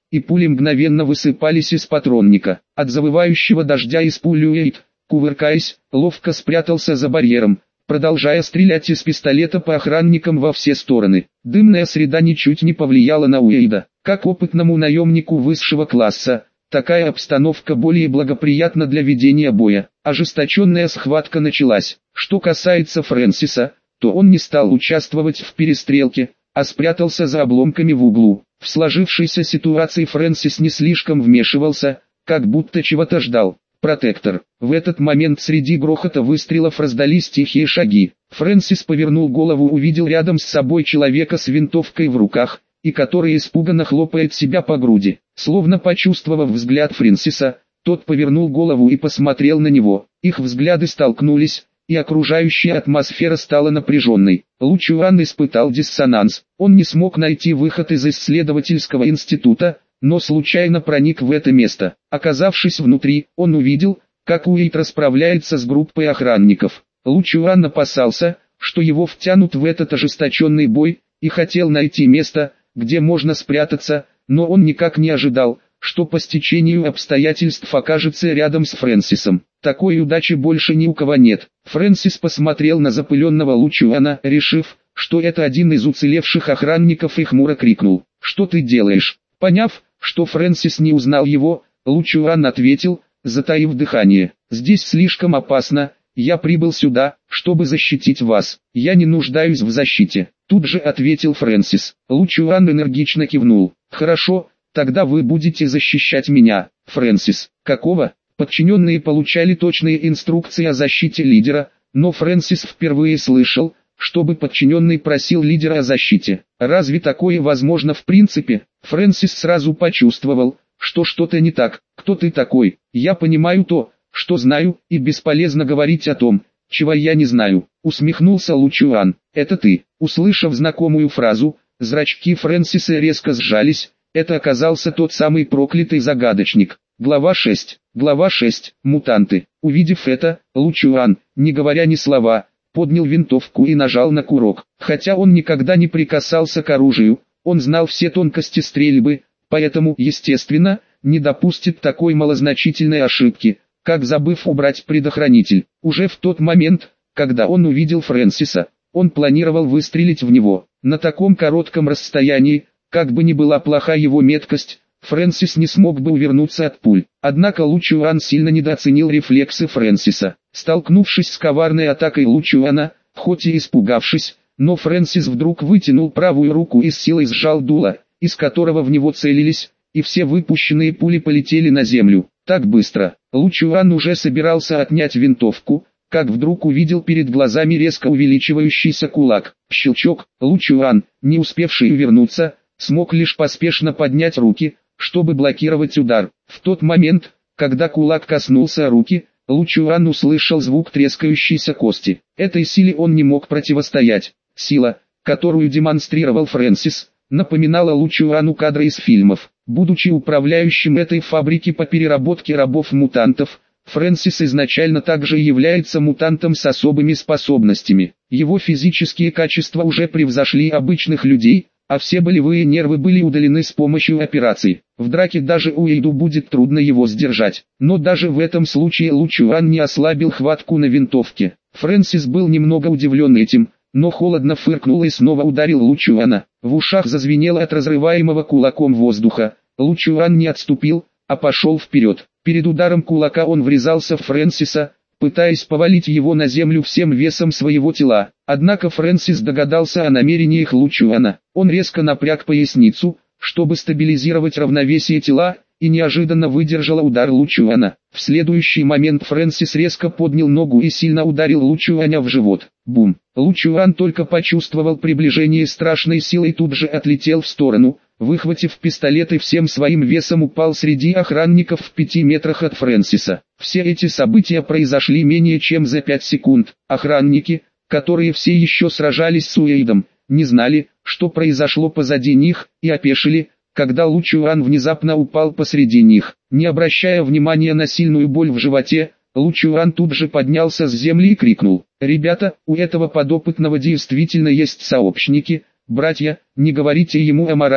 Speaker 1: и пули мгновенно высыпались из патронника. От завывающего дождя из пуль Уэйд, кувыркаясь, ловко спрятался за барьером, продолжая стрелять из пистолета по охранникам во все стороны. Дымная среда ничуть не повлияла на Уэйда. Как опытному наемнику высшего класса, такая обстановка более благоприятна для ведения боя. Ожесточенная схватка началась. Что касается Фрэнсиса, то он не стал участвовать в перестрелке, а спрятался за обломками в углу. В сложившейся ситуации Фрэнсис не слишком вмешивался, как будто чего-то ждал. «Протектор». В этот момент среди грохота выстрелов раздались тихие шаги. Фрэнсис повернул голову, увидел рядом с собой человека с винтовкой в руках, и который испуганно хлопает себя по груди. Словно почувствовав взгляд Фрэнсиса, тот повернул голову и посмотрел на него. Их взгляды столкнулись, и окружающая атмосфера стала напряженной. Лу Чуан испытал диссонанс. Он не смог найти выход из исследовательского института, но случайно проник в это место. Оказавшись внутри, он увидел, как Уэйд расправляется с группой охранников. Лу Чуан опасался, что его втянут в этот ожесточенный бой, и хотел найти место, где можно спрятаться, но он никак не ожидал, что по стечению обстоятельств окажется рядом с Фрэнсисом. Такой удачи больше ни у кого нет. Фрэнсис посмотрел на запыленного Лу Чуана, решив, что это один из уцелевших охранников, и хмуро крикнул: «Что ты делаешь?» Поняв, что Фрэнсис не узнал его, Лу Чуан ответил, затаив дыхание: «Здесь слишком опасно, я прибыл сюда, чтобы защитить вас. Я не нуждаюсь в защите», — тут же ответил Фрэнсис. Лу Чуан энергично кивнул: «Хорошо, тогда вы будете защищать меня, Фрэнсис». Какого? Подчиненные получали точные инструкции о защите лидера, но Фрэнсис впервые слышал, чтобы подчиненный просил лидера о защите. Разве такое возможно в принципе? Фрэнсис сразу почувствовал, что что-то не так. «Кто ты такой? Я понимаю то, что знаю, и бесполезно говорить о том, чего я не знаю», — усмехнулся Лу Чуан. «Это ты». Услышав знакомую фразу, зрачки Фрэнсиса резко сжались. Это оказался тот самый проклятый загадочник. Глава шесть. Глава шесть. Мутанты. Увидев это, Лу Чуан, не говоря ни слова, поднял винтовку и нажал на курок. Хотя он никогда не прикасался к оружию, он знал все тонкости стрельбы, поэтому, естественно, не допустит такой малозначительной ошибки, как забыв убрать предохранитель. Уже в тот момент, когда он увидел Фрэнсиса, он планировал выстрелить в него. На таком коротком расстоянии, как бы ни была плоха его меткость, Фрэнсис не смог бы увернуться от пуль. Однако Лу Чуан сильно недооценил рефлексы Фрэнсиса. Столкнувшись с коварной атакой Лу Чуана, хоть и испугавшись, но Фрэнсис вдруг вытянул правую руку и с силой сжал дуло, из которого в него целились, и все выпущенные пули полетели на землю. Так быстро. Лу Чуан уже собирался отнять винтовку, как вдруг увидел перед глазами резко увеличивающийся кулак. Щелчок. Лу Чуан, не успевший увернуться, смог лишь поспешно поднять руки, чтобы блокировать удар. В тот момент, когда кулак коснулся руки, Лу Чуан услышал звук трескающейся кости. Этой силе он не мог противостоять. Сила, которую демонстрировал Фрэнсис, напоминала Лу Чуану кадры из фильмов. Будучи управляющим этой фабрики по переработке рабов-мутантов, Фрэнсис изначально также является мутантом с особыми способностями. Его физические качества уже превзошли обычных людей, а все болевые нервы были удалены с помощью операций. В драке даже Уэйду будет трудно его сдержать. Но даже в этом случае Лу Чуан не ослабил хватку на винтовке. Фрэнсис был немного удивлен этим, но холодно фыркнул и снова ударил Лу Чуана. В ушах зазвенело от разрываемого кулаком воздуха. Лу Чуан не отступил, а пошел вперед. Перед ударом кулака он врезался в Фрэнсиса, пытаясь повалить его на землю всем весом своего тела. Однако Фрэнсис догадался о намерениях Лу Чуана. Он резко напряг поясницу, чтобы стабилизировать равновесие тела, и неожиданно выдержал удар Лу Чуана. В следующий момент Фрэнсис резко поднял ногу и сильно ударил Лу Чуаня в живот. Бум! Лу Чуан только почувствовал приближение страшной силы и тут же отлетел в сторону, выхватив пистолет и всем своим весом упал среди охранников в пяти метрах от Фрэнсиса. Все эти события произошли менее чем за пять секунд. Охранники, которые все еще сражались с Уэйдом, не знали, что произошло позади них, и опешили, когда Лу Чуан внезапно упал посреди них. Не обращая внимания на сильную боль в животе, Лу Чуан тут же поднялся с земли и крикнул: «Ребята, у этого подопытного действительно есть сообщники, братья, не говорите ему о морали,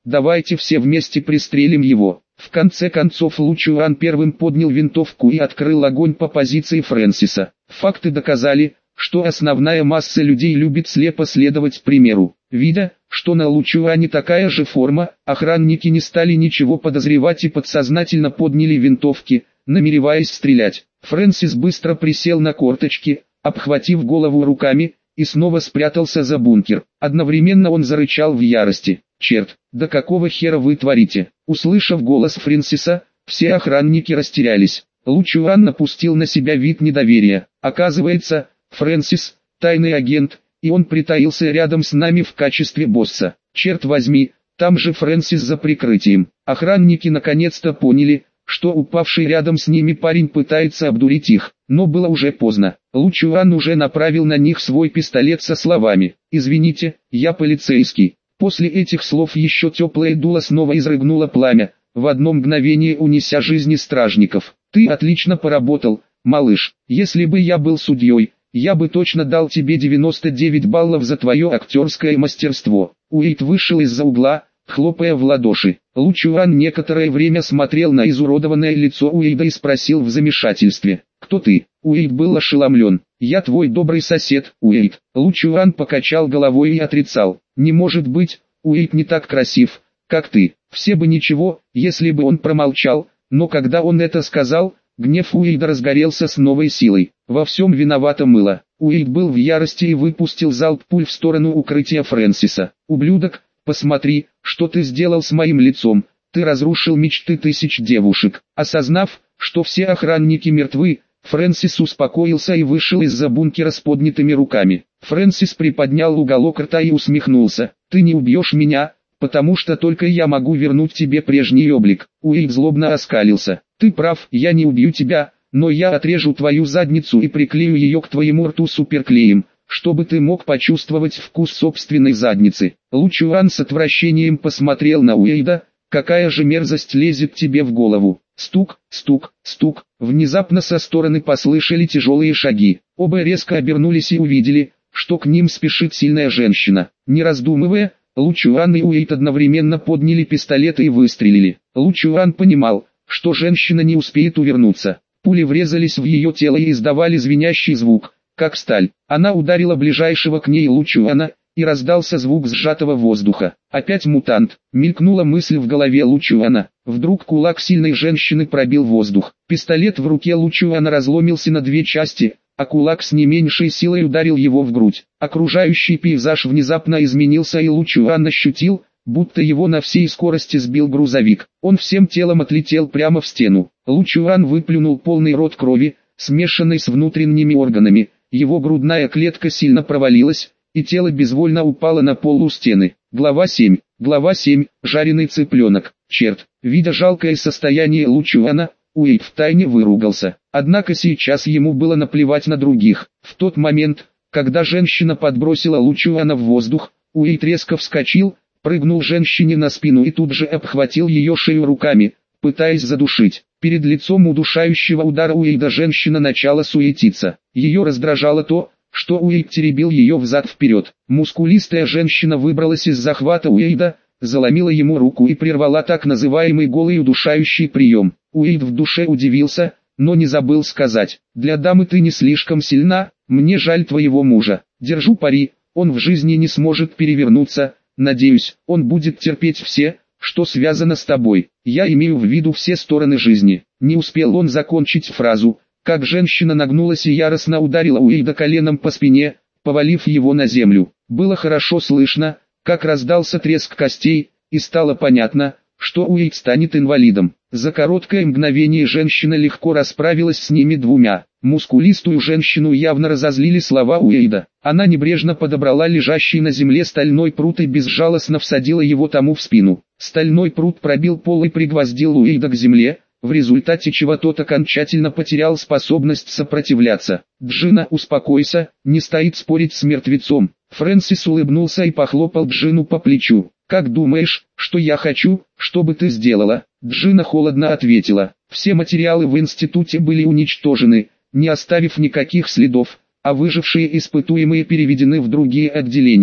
Speaker 1: давайте все вместе пристрелим его. В конце концов Лу Чуан первым поднял винтовку и открыл огонь по позиции Фрэнсиса. Факты доказали, что основная масса людей любит слепо следовать примеру. Видя, что на Лу Чуане такая же форма, охранники не стали ничего подозревать и подсознательно подняли винтовки, намереваясь стрелять. Фрэнсис быстро присел на корточки, обхватив голову руками, и снова спрятался за бункер. Одновременно он зарычал в ярости. «Черт, да какого хера вы творите?» Услышав голос Фрэнсиса, все охранники растерялись. Лу Чуан напустил на себя вид недоверия. «Оказывается, Фрэнсис – тайный агент, и он притаился рядом с нами в качестве босса. Черт возьми, там же Фрэнсис за прикрытием». Охранники наконец-то поняли, что упавший рядом с ними парень пытается обдурить их, но было уже поздно. Лу Чуан уже направил на них свой пистолет со словами: «Извините, я полицейский». После этих слов еще теплое дуло снова изрыгнуло пламя, в одно мгновение унеся жизни стражников. «Ты отлично поработал, малыш. Если бы я был судьей, я бы точно дал тебе девяносто девять баллов за твое актерское мастерство». Уэйд вышел из-за угла, хлопая в ладоши. Лу Чуан некоторое время смотрел на изуродованное лицо Уэйда и спросил в замешательстве: «Кто ты?» Уэйд был ошеломлен. «Я твой добрый сосед, Уэйд». Лу Чуан покачал головой и отрицал: «Не может быть, Уэйд не так красив, как ты». Все бы ничего, если бы он промолчал, но когда он это сказал, гнев Уэйда разгорелся с новой силой. Во всем виновато мыло. Уэйд был в ярости и выпустил залп пуль в сторону укрытия Фрэнсиса. «Ублюдок, посмотри, что ты сделал с моим лицом. Ты разрушил мечты тысяч девушек». Осознав, что все охранники мертвы, Фрэнсис успокоился и вышел из-за бункера с поднятыми руками. Фрэнсис приподнял уголок рта и усмехнулся. «Ты не убьешь меня, потому что только я могу вернуть тебе прежний облик». Уэйд злобно оскалился. «Ты прав, я не убью тебя, но я отрежу твою задницу и приклею ее к твоему рту суперклеем, чтобы ты мог почувствовать вкус собственной задницы». Лу Чуан с отвращением посмотрел на Уэйда. «Какая же мерзость лезет тебе в голову?» Стук, стук, стук. Внезапно со стороны послышали тяжелые шаги. Оба резко обернулись и увидели, что к ним спешит сильная женщина. Не раздумывая, Лу Чуан и Уэйд одновременно подняли пистолеты и выстрелили. Лу Чуан понимал, что женщина не успеет увернуться. Пули врезались в ее тело и издавали звенящий звук, как сталь. Она ударила ближайшего к ней Лу Чуана, и раздался звук сжатого воздуха. «Опять мутант», мелькнула мысль в голове Лу Чуана. Вдруг кулак сильной женщины пробил воздух. Пистолет в руке Лу Чуана разломился на две части, а кулак с не меньшей силой ударил его в грудь. Окружающий пейзаж внезапно изменился, и Лу Чуан ощутил, будто его на всей скорости сбил грузовик. Он всем телом отлетел прямо в стену. Лу Чуан выплюнул полный рот крови, смешанной с внутренними органами. Его грудная клетка сильно провалилась, и тело безвольно упало на пол у стены. Глава семь. Глава семь. Жареный цыпленок. Черт, видя жалкое состояние Лу Чуана, Уэйд втайне выругался. Однако сейчас ему было наплевать на других. В тот момент, когда женщина подбросила Лу Чуана в воздух, Уэйд резко вскочил, прыгнул женщине на спину и тут же обхватил ее шею руками, пытаясь задушить. Перед лицом удушающего удара Уэйда женщина начала суетиться. Ее раздражало то, что Уэйд теребил ее взад-вперед. Мускулистая женщина выбралась из захвата Уэйда, заломила ему руку и прервала так называемый голый удушающий прием. Уэйд в душе удивился, но не забыл сказать: «Для дамы ты не слишком сильна, мне жаль твоего мужа. Держу пари, он в жизни не сможет перевернуться, надеюсь, он будет терпеть все, что связано с тобой. Я имею в виду все стороны жизни». Не успел он закончить фразу, как женщина нагнулась и яростно ударила Уэйда коленом по спине, повалив его на землю. Было хорошо слышно, как раздался треск костей, и стало понятно, что Уэйд станет инвалидом. За короткое мгновение женщина легко расправилась с ними двумя. Мускулистую женщину явно разозлили слова Уэйда. Она небрежно подобрала лежащий на земле стальной прут и безжалостно всадила его тому в спину. Стальной прут пробил пол и пригвоздил Уэйда к земле, в результате чего тот окончательно потерял способность сопротивляться. «Джина, успокойся, не стоит спорить с мертвецом». Фрэнсис улыбнулся и похлопал Джину по плечу. «Как думаешь, что я хочу, чтобы ты сделала?» Джина холодно ответила: «Все материалы в институте были уничтожены, не оставив никаких следов, а выжившие испытуемые переведены в другие отделения».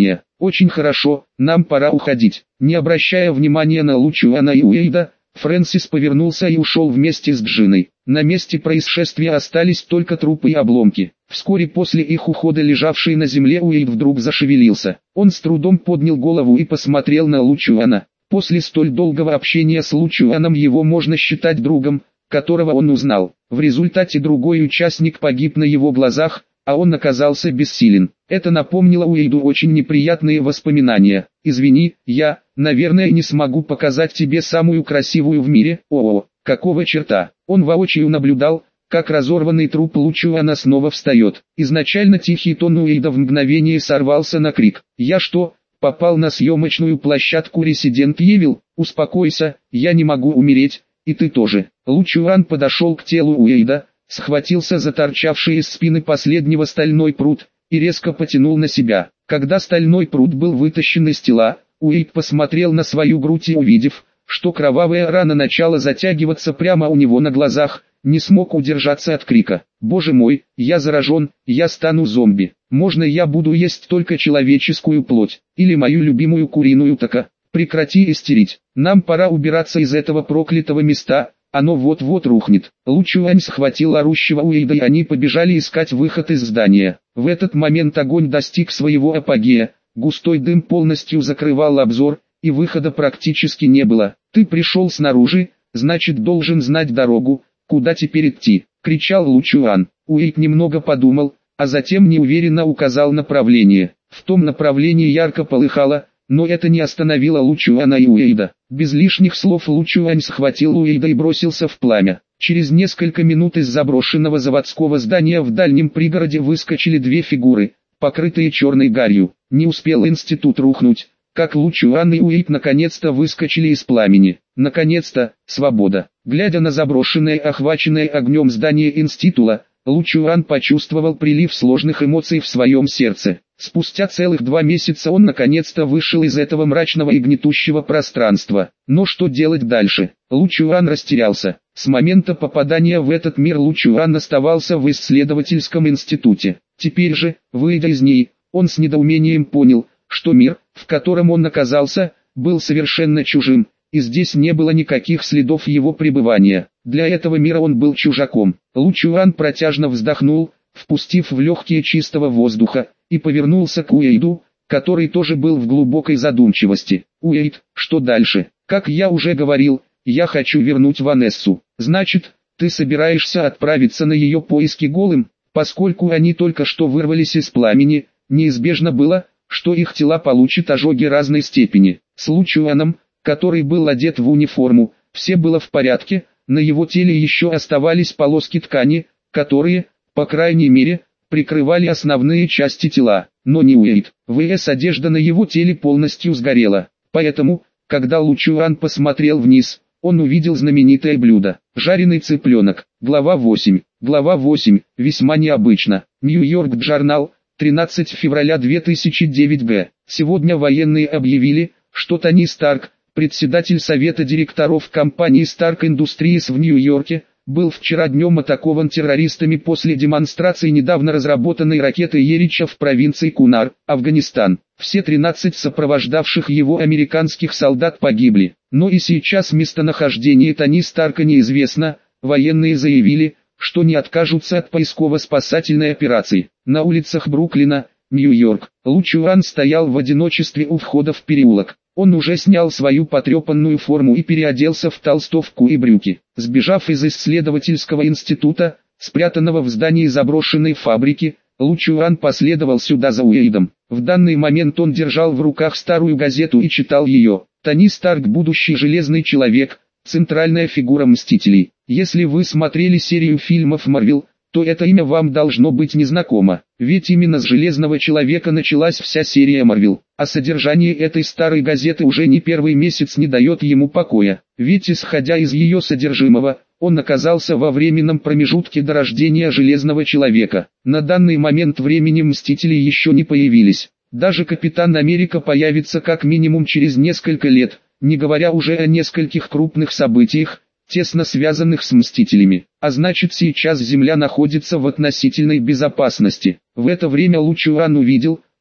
Speaker 1: Очень хорошо, нам пора уходить. Не обращая внимания на Лучуана и Уэйда, Фрэнсис повернулся и ушел вместе с Джиной. На месте происшествия остались только трупы и обломки. Вскоре после их ухода лежавший на земле Уэйд вдруг зашевелился. Он с трудом поднял голову и посмотрел на Лучуана. После столь долгого общения с Лучуаном его можно считать другом, которого он узнал. В результате другой участник погиб на его глазах, а он оказался бессилен. Это напомнило Уэйду очень неприятные воспоминания. «Извини, я, наверное, не смогу показать тебе самую красивую в мире». О-о, какого черта? Он воочию наблюдал, как разорванный труп Лучуана снова встает. Изначально тихий тон Уэйда в мгновение сорвался на крик. «Я что, попал на съемочную площадку Resident Evil? Успокойся, я не могу умереть, и ты тоже». Лучуан подошел к телу Уэйда, схватился за торчавший из спины последнего стальной прут и резко потянул на себя. Когда стальной прут был вытащен из тела, Уэйд посмотрел на свою грудь и, увидев, что кровавая рана начала затягиваться прямо у него на глазах, не смог удержаться от крика. «Боже мой, я заражен, я стану зомби. Можно я буду есть только человеческую плоть, или мою любимую куриную така? Прекрати истерить, нам пора убираться из этого проклятого места». Оно вот-вот рухнет. Лучуань схватил орущего Уэйда и они побежали искать выход из здания. В этот момент огонь достиг своего апогея, густой дым полностью закрывал обзор, и выхода практически не было. «Ты пришел снаружи, значит должен знать дорогу, куда теперь идти», — кричал Лучуан. Уэйд немного подумал, а затем неуверенно указал направление. В том направлении ярко полыхало, но это не остановило Лучуана и Уэйда. Без лишних слов Лучуань схватил Уэйда и бросился в пламя. Через несколько минут из заброшенного заводского здания в дальнем пригороде выскочили две фигуры, покрытые черной гарью. Не успел институт рухнуть, как Лучуан и Уэйд наконец-то выскочили из пламени. Наконец-то, свобода. Глядя на заброшенное, охваченное огнем здание института, Лучуан почувствовал прилив сложных эмоций в своем сердце. Спустя целых два месяца он наконец-то вышел из этого мрачного и гнетущего пространства. Но что делать дальше? Лучуан растерялся. С момента попадания в этот мир Лучуан оставался в исследовательском институте. Теперь же, выйдя из ней, он с недоумением понял, что мир, в котором он оказался, был совершенно чужим, и здесь не было никаких следов его пребывания. Для этого мира он был чужаком. Лучуан протяжно вздохнул, впустив в легкие чистого воздуха, и повернулся к Уэйду, который тоже был в глубокой задумчивости. «Уэйд, что дальше? Как я уже говорил, я хочу вернуть Ванессу. Значит, ты собираешься отправиться на ее поиски голым?» Поскольку они только что вырвались из пламени, неизбежно было, что их тела получат ожоги разной степени. С Лучуаном, который был одет в униформу, все было в порядке, на его теле еще оставались полоски ткани, которые, по крайней мере, прикрывали основные части тела, но не Уэйд. ВС одежда на его теле полностью сгорела. Поэтому, когда Лучуан посмотрел вниз, он увидел знаменитое блюдо – жареный цыпленок. Глава восемь. Глава восемь. Весьма необычно. Нью-Йорк Джорнал, тринадцатое февраля две тысячи девятого года. Сегодня военные объявили, что Тони Старк, председатель совета директоров компании Stark Industries в Нью-Йорке, был вчера днем атакован террористами после демонстрации недавно разработанной ракеты Ерича в провинции Кунар, Афганистан. Все тринадцать сопровождавших его американских солдат погибли, но и сейчас местонахождение Тони Старка неизвестно. Военные заявили, что не откажутся от поисково-спасательной операции. На улицах Бруклина, Нью-Йорк, Лучуан стоял в одиночестве у входа в переулок. Он уже снял свою потрепанную форму и переоделся в толстовку и брюки. Сбежав из исследовательского института, спрятанного в здании заброшенной фабрики, Лучуан последовал сюда за Уэйдом. В данный момент он держал в руках старую газету и читал ее. Тони Старк, будущий Железный Человек, центральная фигура Мстителей. Если вы смотрели серию фильмов Marvel, то это имя вам должно быть незнакомо, ведь именно с Железного Человека началась вся серия Marvel, а содержание этой старой газеты уже не первый месяц не дает ему покоя, ведь исходя из ее содержимого, он оказался во временном промежутке до рождения Железного Человека. На данный момент времени Мстители еще не появились, даже Капитан Америка появится как минимум через несколько лет, не говоря уже о нескольких крупных событиях, тесно связанных с Мстителями, а значит сейчас Земля находится в относительной безопасности. В это время Лучуан увидел,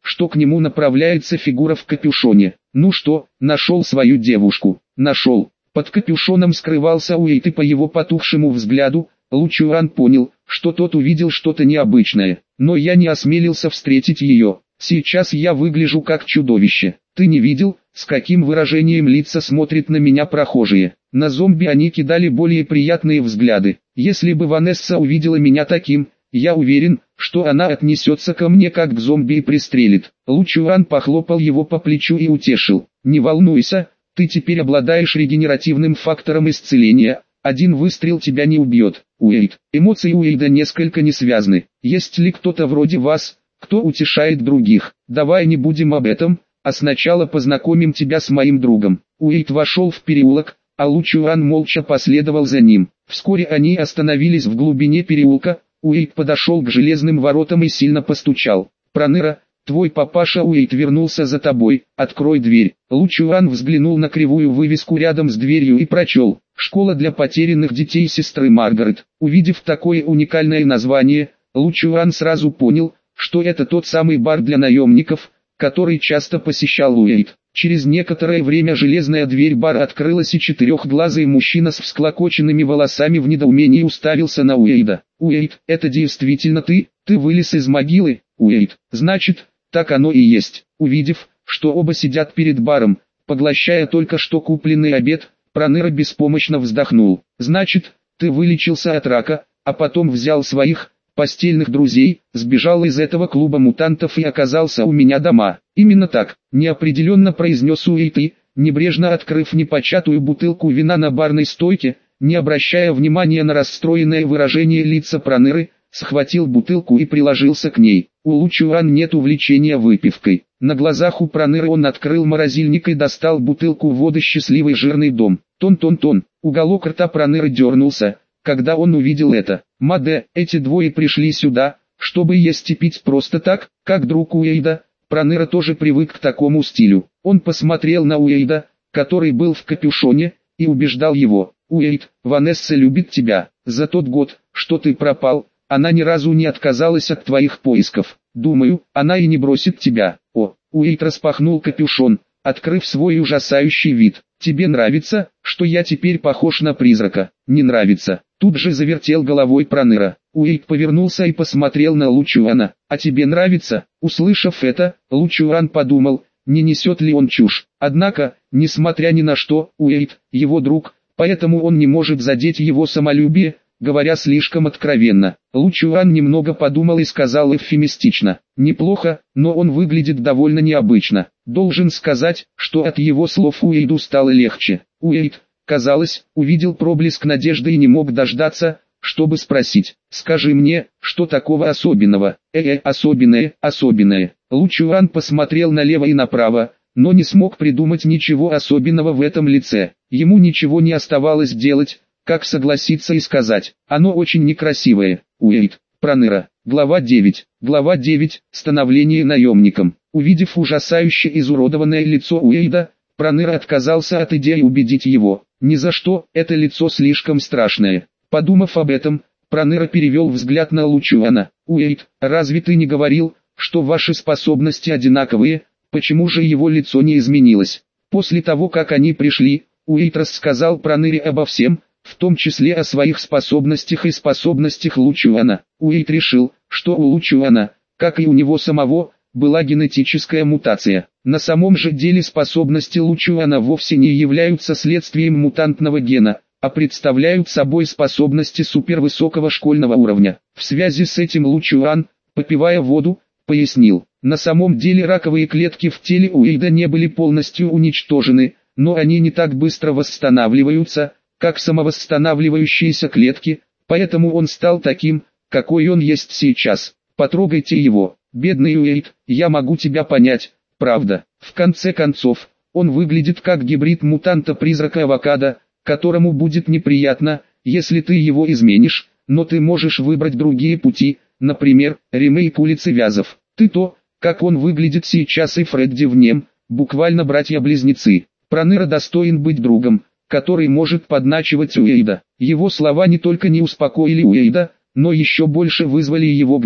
Speaker 1: что к нему направляется фигура в капюшоне. «Ну что, нашел свою девушку?» «Нашел». Под капюшоном скрывался Уэйд, и по его потухшему взгляду, Лу Чуан понял, что тот увидел что-то необычное. «Но я не осмелился встретить ее. Сейчас я выгляжу как чудовище. Ты не видел, с каким выражением лица смотрят на меня прохожие? На зомби они кидали более приятные взгляды. Если бы Ванесса увидела меня таким, я уверен, что она отнесется ко мне как к зомби и пристрелит». Лу Чуан похлопал его по плечу и утешил. «Не волнуйся, ты теперь обладаешь регенеративным фактором исцеления. Один выстрел тебя не убьет». Уэйд. Эмоции Уэйда несколько не связаны. «Есть ли кто-то вроде вас, кто утешает других? Давай не будем об этом, а сначала познакомим тебя с моим другом». Уэйд вошел в переулок, а Лу Чуан молча последовал за ним. Вскоре они остановились в глубине переулка. Уэйд подошел к железным воротам и сильно постучал. «Проныра, твой папаша Уэйд вернулся за тобой, открой дверь». Лу Чуан взглянул на кривую вывеску рядом с дверью и прочел: «Школа для потерянных детей сестры Маргарет». Увидев такое уникальное название, Лу Чуан сразу понял, что это тот самый бар для наемников, который часто посещал Уэйд. Через некоторое время железная дверь бара открылась, и четырехглазый мужчина с всклокоченными волосами в недоумении уставился на Уэйда. «Уэйд, это действительно ты? Ты вылез из могилы?» «Уэйд, значит, так оно и есть». Увидев, что оба сидят перед баром, поглощая только что купленный обед, Проныра беспомощно вздохнул. «Значит, ты вылечился от рака, а потом взял своих постельных друзей, сбежал из этого клуба мутантов и оказался у меня дома». «Именно так», — неопределенно произнес Уэйд и, небрежно открыв непочатую бутылку вина на барной стойке, не обращая внимания на расстроенное выражение лица Проныры, схватил бутылку и приложился к ней. У Лу Чуан нет увлечения выпивкой. На глазах у Проныры он открыл морозильник и достал бутылку воды «Счастливый жирный дом». Тон-тон-тон, уголок рта Проныры дернулся, когда он увидел это. «Маде, эти двое пришли сюда, чтобы есть и пить просто так, как друг Уэйда». Проныра тоже привык к такому стилю. Он посмотрел на Уэйда, который был в капюшоне, и убеждал его: «Уэйд, Ванесса любит тебя. За тот год, что ты пропал, она ни разу не отказалась от твоих поисков. Думаю, она и не бросит тебя». О, Уэйд распахнул капюшон, открыв свой ужасающий вид. «Тебе нравится, что я теперь похож на призрака?» «Не нравится». Тут же завертел головой Проныра. Уэйд повернулся и посмотрел на Лу Чуана. «А тебе нравится?» Услышав это, Лу Чуан подумал, не несет ли он чушь. Однако, несмотря ни на что, Уэйд — его друг, поэтому он не может задеть его самолюбие, говоря слишком откровенно. Лу Чуан немного подумал и сказал эвфемистично: «Неплохо, но он выглядит довольно необычно». Должен сказать, что от его слов Уэйду стало легче. Уэйд, казалось, увидел проблеск надежды и не мог дождаться, чтобы спросить: «Скажи мне, что такого особенного?» «Э-э, особенное, особенное». Лу Чуан посмотрел налево и направо, но не смог придумать ничего особенного в этом лице. Ему ничего не оставалось делать, как согласиться и сказать: «Оно очень некрасивое». Уэйд. Проныра. Глава девять. Глава девять. Становление наемником. Увидев ужасающе изуродованное лицо Уэйда, Проныра отказался от идеи убедить его. Ни за что, это лицо слишком страшное. Подумав об этом, Проныра перевел взгляд на Лу Чуана. «Уэйд, разве ты не говорил, что ваши способности одинаковые? Почему же его лицо не изменилось?» После того, как они пришли, Уэйд рассказал Проныре обо всем, в том числе о своих способностях и способностях Лу Чуана. Уэйд решил, что у Лу Чуана, как и у него самого, была генетическая мутация. На самом же деле способности Лу Чуана вовсе не являются следствием мутантного гена, а представляют собой способности супервысокого школьного уровня. В связи с этим Лу Чуан, попивая воду, пояснил: на самом деле раковые клетки в теле Уэйда не были полностью уничтожены, но они не так быстро восстанавливаются, как самовосстанавливающиеся клетки, поэтому он стал таким, какой он есть сейчас. Потрогайте его, бедный Уэйд, я могу тебя понять, правда. В конце концов, он выглядит как гибрид мутанта-призрака Авокадо, которому будет неприятно, если ты его изменишь, но ты можешь выбрать другие пути, например, ремейк улицы Вязов. Ты то, как он выглядит сейчас, и Фредди в нем, буквально братья-близнецы. Проныра достоин быть другом, который может подначивать Уэйда. Его слова не только не успокоили Уэйда, но еще больше вызвали его гнев.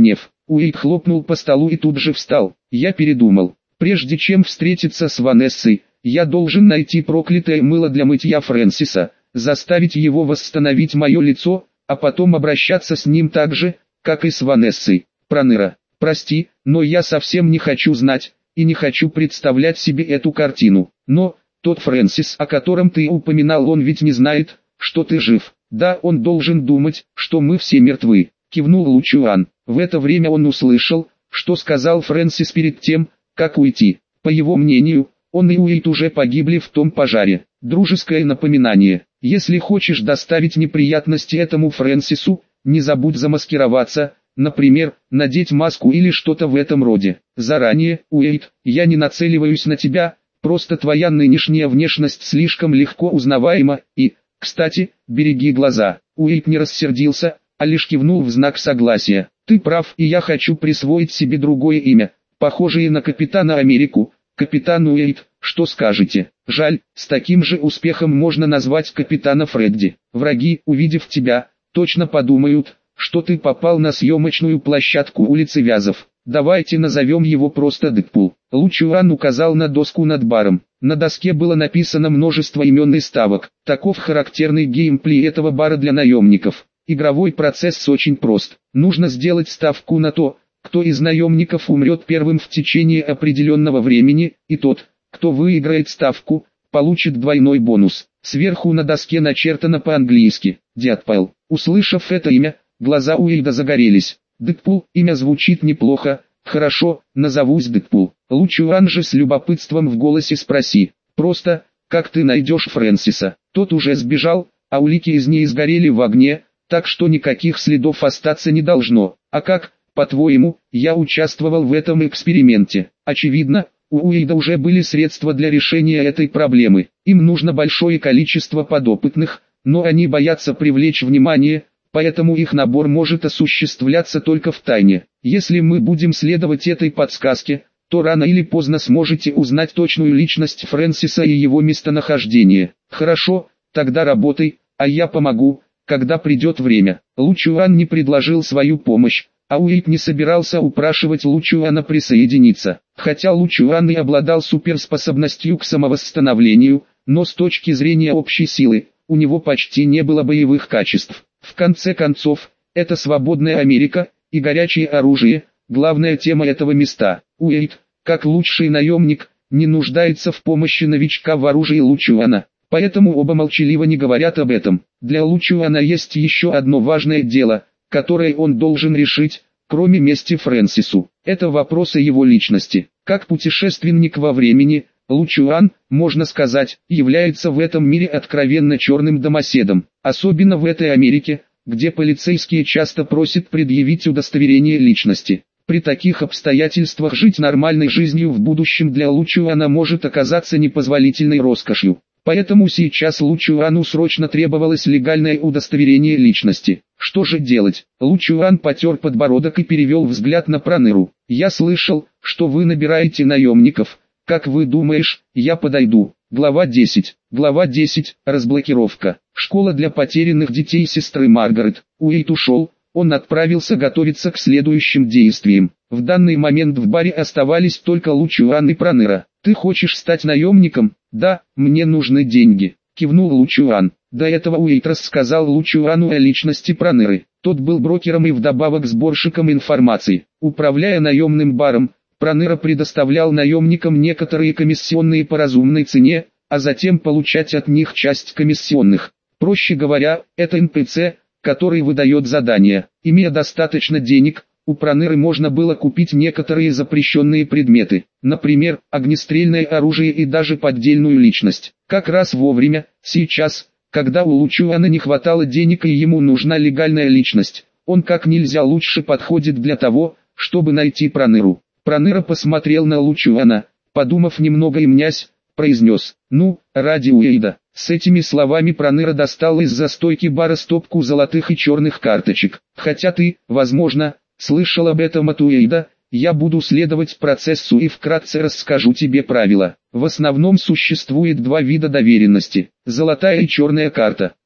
Speaker 1: Уэйд хлопнул по столу и тут же встал. Я передумал. Прежде чем встретиться с Ванессой, я должен найти проклятое мыло для мытья Фрэнсиса, заставить его восстановить мое лицо, а потом обращаться с ним так же, как и с Ванессой. Проныра, прости, но я совсем не хочу знать, и не хочу представлять себе эту картину. Но, тот Фрэнсис, о котором ты упоминал, он ведь не знает, что ты жив. Да, он должен думать, что мы все мертвы, кивнул Лучуан. В это время он услышал, что сказал Фрэнсис перед тем, как уйти. По его мнению, он и Уэйд уже погибли в том пожаре. Дружеское напоминание. Если хочешь доставить неприятности этому Фрэнсису, не забудь замаскироваться, например, надеть маску или что-то в этом роде. Заранее, Уэйд, я не нацеливаюсь на тебя, просто твоя нынешняя внешность слишком легко узнаваема, и, кстати, береги глаза. Уэйд не рассердился, а лишь кивнул в знак согласия. Ты прав, и я хочу присвоить себе другое имя, похожее на Капитана Америку. Капитан Уэйд, что скажете? Жаль, с таким же успехом можно назвать Капитана Фредди. Враги, увидев тебя, точно подумают, что ты попал на съемочную площадку улицы Вязов. Давайте назовем его просто Дэдпул. Лучуан указал на доску над баром. На доске было написано множество имен и ставок. Таков характерный геймплей этого бара для наемников. Игровой процесс очень прост. Нужно сделать ставку на то, кто из наемников умрет первым в течение определенного времени, и тот, кто выиграет ставку, получит двойной бонус. Сверху на доске начертано по-английски «Дэдпул». Услышав это имя, глаза Уэйда загорелись. Дэдпул, имя звучит неплохо, хорошо, назовусь Дэдпул. Лучуан же с любопытством в голосе спроси, просто, как ты найдешь Фрэнсиса? Тот уже сбежал, а улики из ней сгорели в огне, так что никаких следов остаться не должно. А как, по-твоему, я участвовал в этом эксперименте? Очевидно, у Уэйда уже были средства для решения этой проблемы. Им нужно большое количество подопытных, но они боятся привлечь внимание, поэтому их набор может осуществляться только в тайне. Если мы будем следовать этой подсказке, то рано или поздно сможете узнать точную личность Фрэнсиса и его местонахождение. Хорошо, тогда работай, а я помогу, когда придет время. Лучуан не предложил свою помощь, а Уэйд не собирался упрашивать Лучуана присоединиться. Хотя Лучуан и обладал суперспособностью к самовосстановлению, но с точки зрения общей силы, у него почти не было боевых качеств. В конце концов, это свободная Америка, и горячее оружие – главная тема этого места. Уэйд, как лучший наемник, не нуждается в помощи новичка в оружии Лучуана, поэтому оба молчаливо не говорят об этом. Для Лучуана есть еще одно важное дело, которое он должен решить, кроме мести Фрэнсису. Это вопрос о его личности. Как путешественник во времени, Лучуан, можно сказать, является в этом мире откровенно черным домоседом, особенно в этой Америке, где полицейские часто просят предъявить удостоверение личности. При таких обстоятельствах жить нормальной жизнью в будущем для Лучуана может оказаться непозволительной роскошью. Поэтому сейчас Лучуану срочно требовалось легальное удостоверение личности. Что же делать? Лучуан потер подбородок и перевел взгляд на Проныру. «Я слышал, что вы набираете наемников. Как вы думаешь, я подойду?» Глава десять. Глава десять. Разблокировка. Школа для потерянных детей сестры Маргарет. Уэйд ушел, он отправился готовиться к следующим действиям. В данный момент в баре оставались только Лучуан и Проныра. «Ты хочешь стать наемником?» «Да, мне нужны деньги», — кивнул Лучуан. До этого Уэйд рассказал Лучуану о личности Проныры. Тот был брокером и вдобавок сборщиком информации. Управляя наемным баром, Проныра предоставлял наемникам некоторые комиссионные по разумной цене, а затем получать от них часть комиссионных. Проще говоря, это эн пэ цэ, который выдает задания. Имея достаточно денег, у Проныры можно было купить некоторые запрещенные предметы, например, огнестрельное оружие и даже поддельную личность. Как раз вовремя, сейчас, когда у Лучуана не хватало денег и ему нужна легальная личность, он как нельзя лучше подходит для того, чтобы найти Проныру. Проныра посмотрел на Лучуана, подумав немного и мнясь, произнес: «Ну, ради Уэйда». С этими словами Проныра достал из-за стойки бара стопку золотых и черных карточек. «Хотя ты, возможно, слышал об этом от Уэйда, я буду следовать процессу и вкратце расскажу тебе правила. В основном существует два вида доверенности: золотая и черная карта.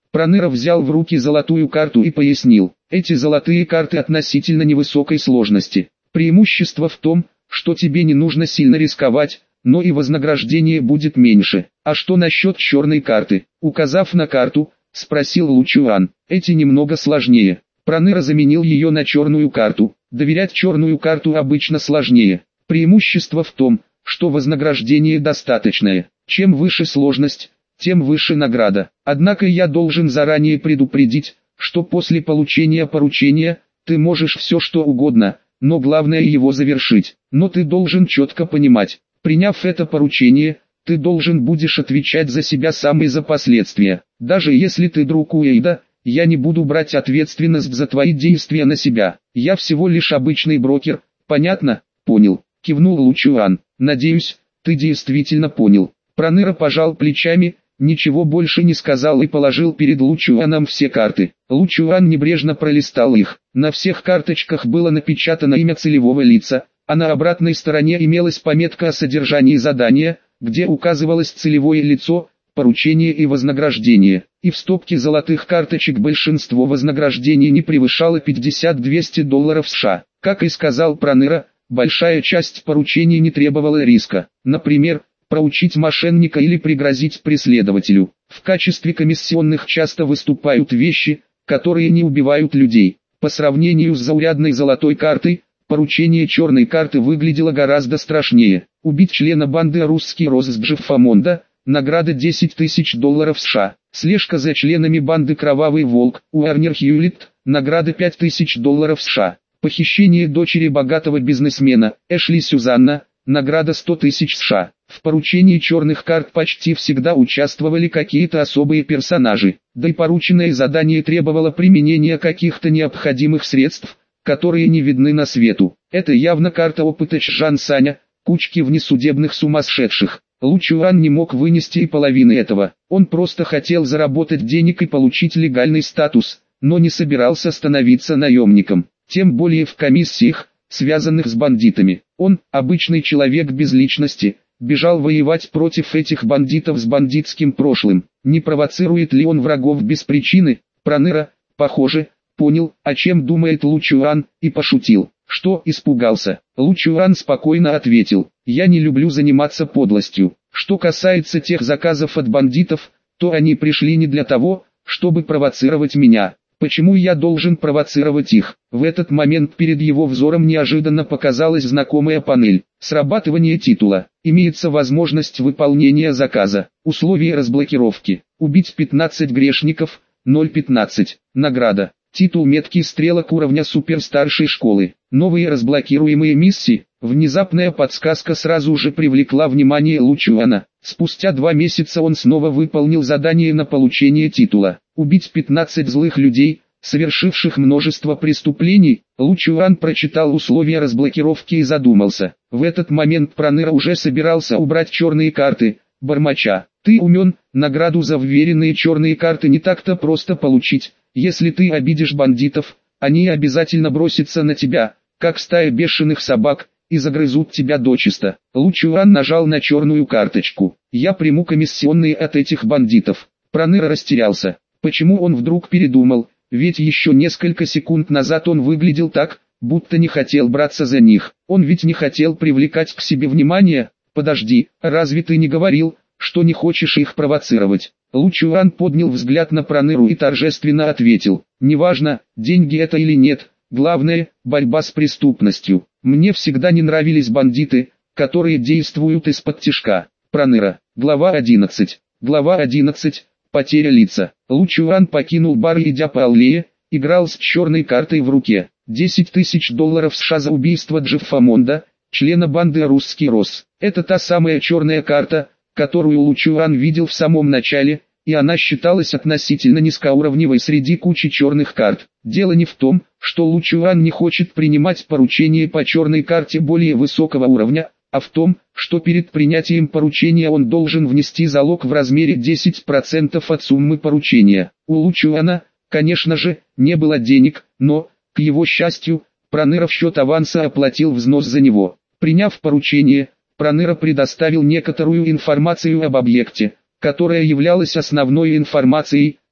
Speaker 1: Проныра взял в руки золотую карту и пояснил. Эти золотые карты относительно невысокой сложности. Преимущество в том, что тебе не нужно сильно рисковать, но и вознаграждение будет меньше. А что насчет черной карты? Указав на карту, спросил Лучуан. Эти немного сложнее. Проныра заменил ее на черную карту. Доверять черную карту обычно сложнее. Преимущество в том, что вознаграждение достаточное. Чем выше сложность, тем выше награда. Однако я должен заранее предупредить, что после получения поручения, ты можешь все что угодно, но главное его завершить. Но ты должен четко понимать, приняв это поручение, ты должен будешь отвечать за себя сам и за последствия. Даже если ты друг Уэйда, я не буду брать ответственность за твои действия на себя. Я всего лишь обычный брокер, понятно? Понял, кивнул Лучуан. Надеюсь, ты действительно понял. Проныра пожал плечами, ничего больше не сказал и положил перед Лучуаном все карты. Лучуан небрежно пролистал их. На всех карточках было напечатано имя целевого лица, а на обратной стороне имелась пометка о содержании задания, где указывалось целевое лицо, поручение и вознаграждение. И в стопке золотых карточек большинство вознаграждений не превышало пятьдесят-двести долларов США. Как и сказал Проныра, большая часть поручений не требовала риска. Например, проучить мошенника или пригрозить преследователю. В качестве комиссионных часто выступают вещи, которые не убивают людей. По сравнению с заурядной золотой картой, поручение черной карты выглядело гораздо страшнее. Убить члена банды «Русский розыск» Джеффа награда десять тысяч долларов США. Слежка за членами банды «Кровавый волк» Уэрнер Хьюлитт, награда пять тысяч долларов США. Похищение дочери богатого бизнесмена Эшли Сюзанна, награда сто тысяч США. В поручении черных карт почти всегда участвовали какие-то особые персонажи, да и порученное задание требовало применения каких-то необходимых средств, которые не видны на свету. Это явно карта опыта Чжан Саня, кучки внесудебных сумасшедших. Лучуан не мог вынести и половины этого. Он просто хотел заработать денег и получить легальный статус, но не собирался становиться наемником, тем более в комиссиях, связанных с бандитами. Он, обычный человек без личности, бежал воевать против этих бандитов с бандитским прошлым. Не провоцирует ли он врагов без причины? Проныра, похоже, понял, о чем думает Лучуан, и пошутил. Что, испугался? Лучуан спокойно ответил: я не люблю заниматься подлостью. Что касается тех заказов от бандитов, то они пришли не для того, чтобы провоцировать меня. Почему я должен провоцировать их? В этот момент перед его взором неожиданно показалась знакомая панель. Срабатывание титула. Имеется возможность выполнения заказа. Условия разблокировки. Убить пятнадцать грешников, ноль пятнадцать. Награда. Титул меткий стрелок уровня суперстаршей школы. Новые разблокируемые миссии. Внезапная подсказка сразу же привлекла внимание Лучуана. Спустя два месяца он снова выполнил задание на получение титула. Убить пятнадцать злых людей, совершивших множество преступлений. Лучуан прочитал условия разблокировки и задумался. В этот момент Проныра уже собирался убрать черные карты, бормоча: ты умен, награду за вверенные черные карты не так-то просто получить. Если ты обидишь бандитов, они обязательно бросятся на тебя, как стая бешеных собак, и загрызут тебя дочисто. Лучуан нажал на черную карточку. Я приму комиссионные от этих бандитов. Проныра растерялся. Почему он вдруг передумал? Ведь еще несколько секунд назад он выглядел так, будто не хотел браться за них. Он ведь не хотел привлекать к себе внимание. Подожди, разве ты не говорил, что не хочешь их провоцировать? Лучуан поднял взгляд на Проныру и торжественно ответил: неважно, деньги это или нет, главное – борьба с преступностью. Мне всегда не нравились бандиты, которые действуют из-под тишка. Проныра. Глава одиннадцать. Глава одиннадцать. Потеря лица. Лучуан покинул бар и, идя по аллее, играл с черной картой в руке. десять тысяч долларов США за убийство Джеффа Монда, члена банды «Русский Рос». Это та самая черная карта, которую Лучуан видел в самом начале, и она считалась относительно низкоуровневой среди кучи черных карт. Дело не в том, что Лучуан не хочет принимать поручения по черной карте более высокого уровня, а в том, что перед принятием поручения он должен внести залог в размере десять процентов от суммы поручения. У Лучуана, конечно же, не было денег, но, к его счастью, Проныра в счет аванса оплатил взнос за него. Приняв поручение, Проныра предоставил некоторую информацию об объекте, которая являлась основной информацией,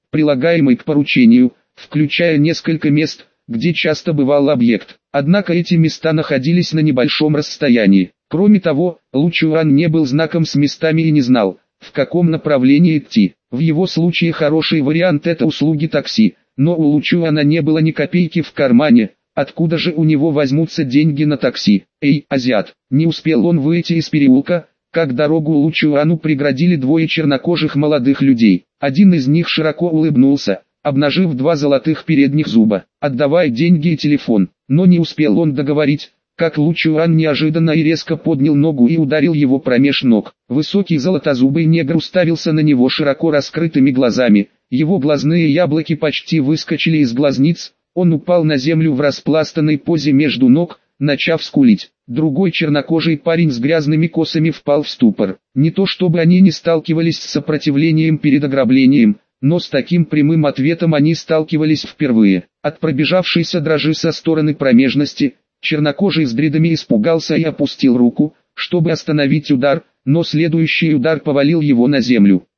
Speaker 1: прилагаемый к поручению, включая несколько мест, где часто бывал объект. Однако эти места находились на небольшом расстоянии. Кроме того, Лу Чуан не был знаком с местами и не знал, в каком направлении идти. В его случае хороший вариант это услуги такси, но у Лу Чуана не было ни копейки в кармане. Откуда же у него возьмутся деньги на такси? Эй, азиат! Не успел он выйти из переулка, как дорогу Лу Чуану преградили двое чернокожих молодых людей. Один из них широко улыбнулся, обнажив два золотых передних зуба. «Отдавай деньги и телефон». Но не успел он договорить, как Лу Чуан неожиданно и резко поднял ногу и ударил его промеж ног. Высокий золотозубый негр уставился на него широко раскрытыми глазами, его глазные яблоки почти выскочили из глазниц, он упал на землю в распластанной позе между ног, начав скулить. Другой чернокожий парень с грязными косами впал в ступор. Не то чтобы они не сталкивались с сопротивлением перед ограблением, но с таким прямым ответом они сталкивались впервые. От пробежавшейся дрожи со стороны промежности, чернокожий с дредами испугался и опустил руку, чтобы остановить удар, но следующий удар повалил его на землю.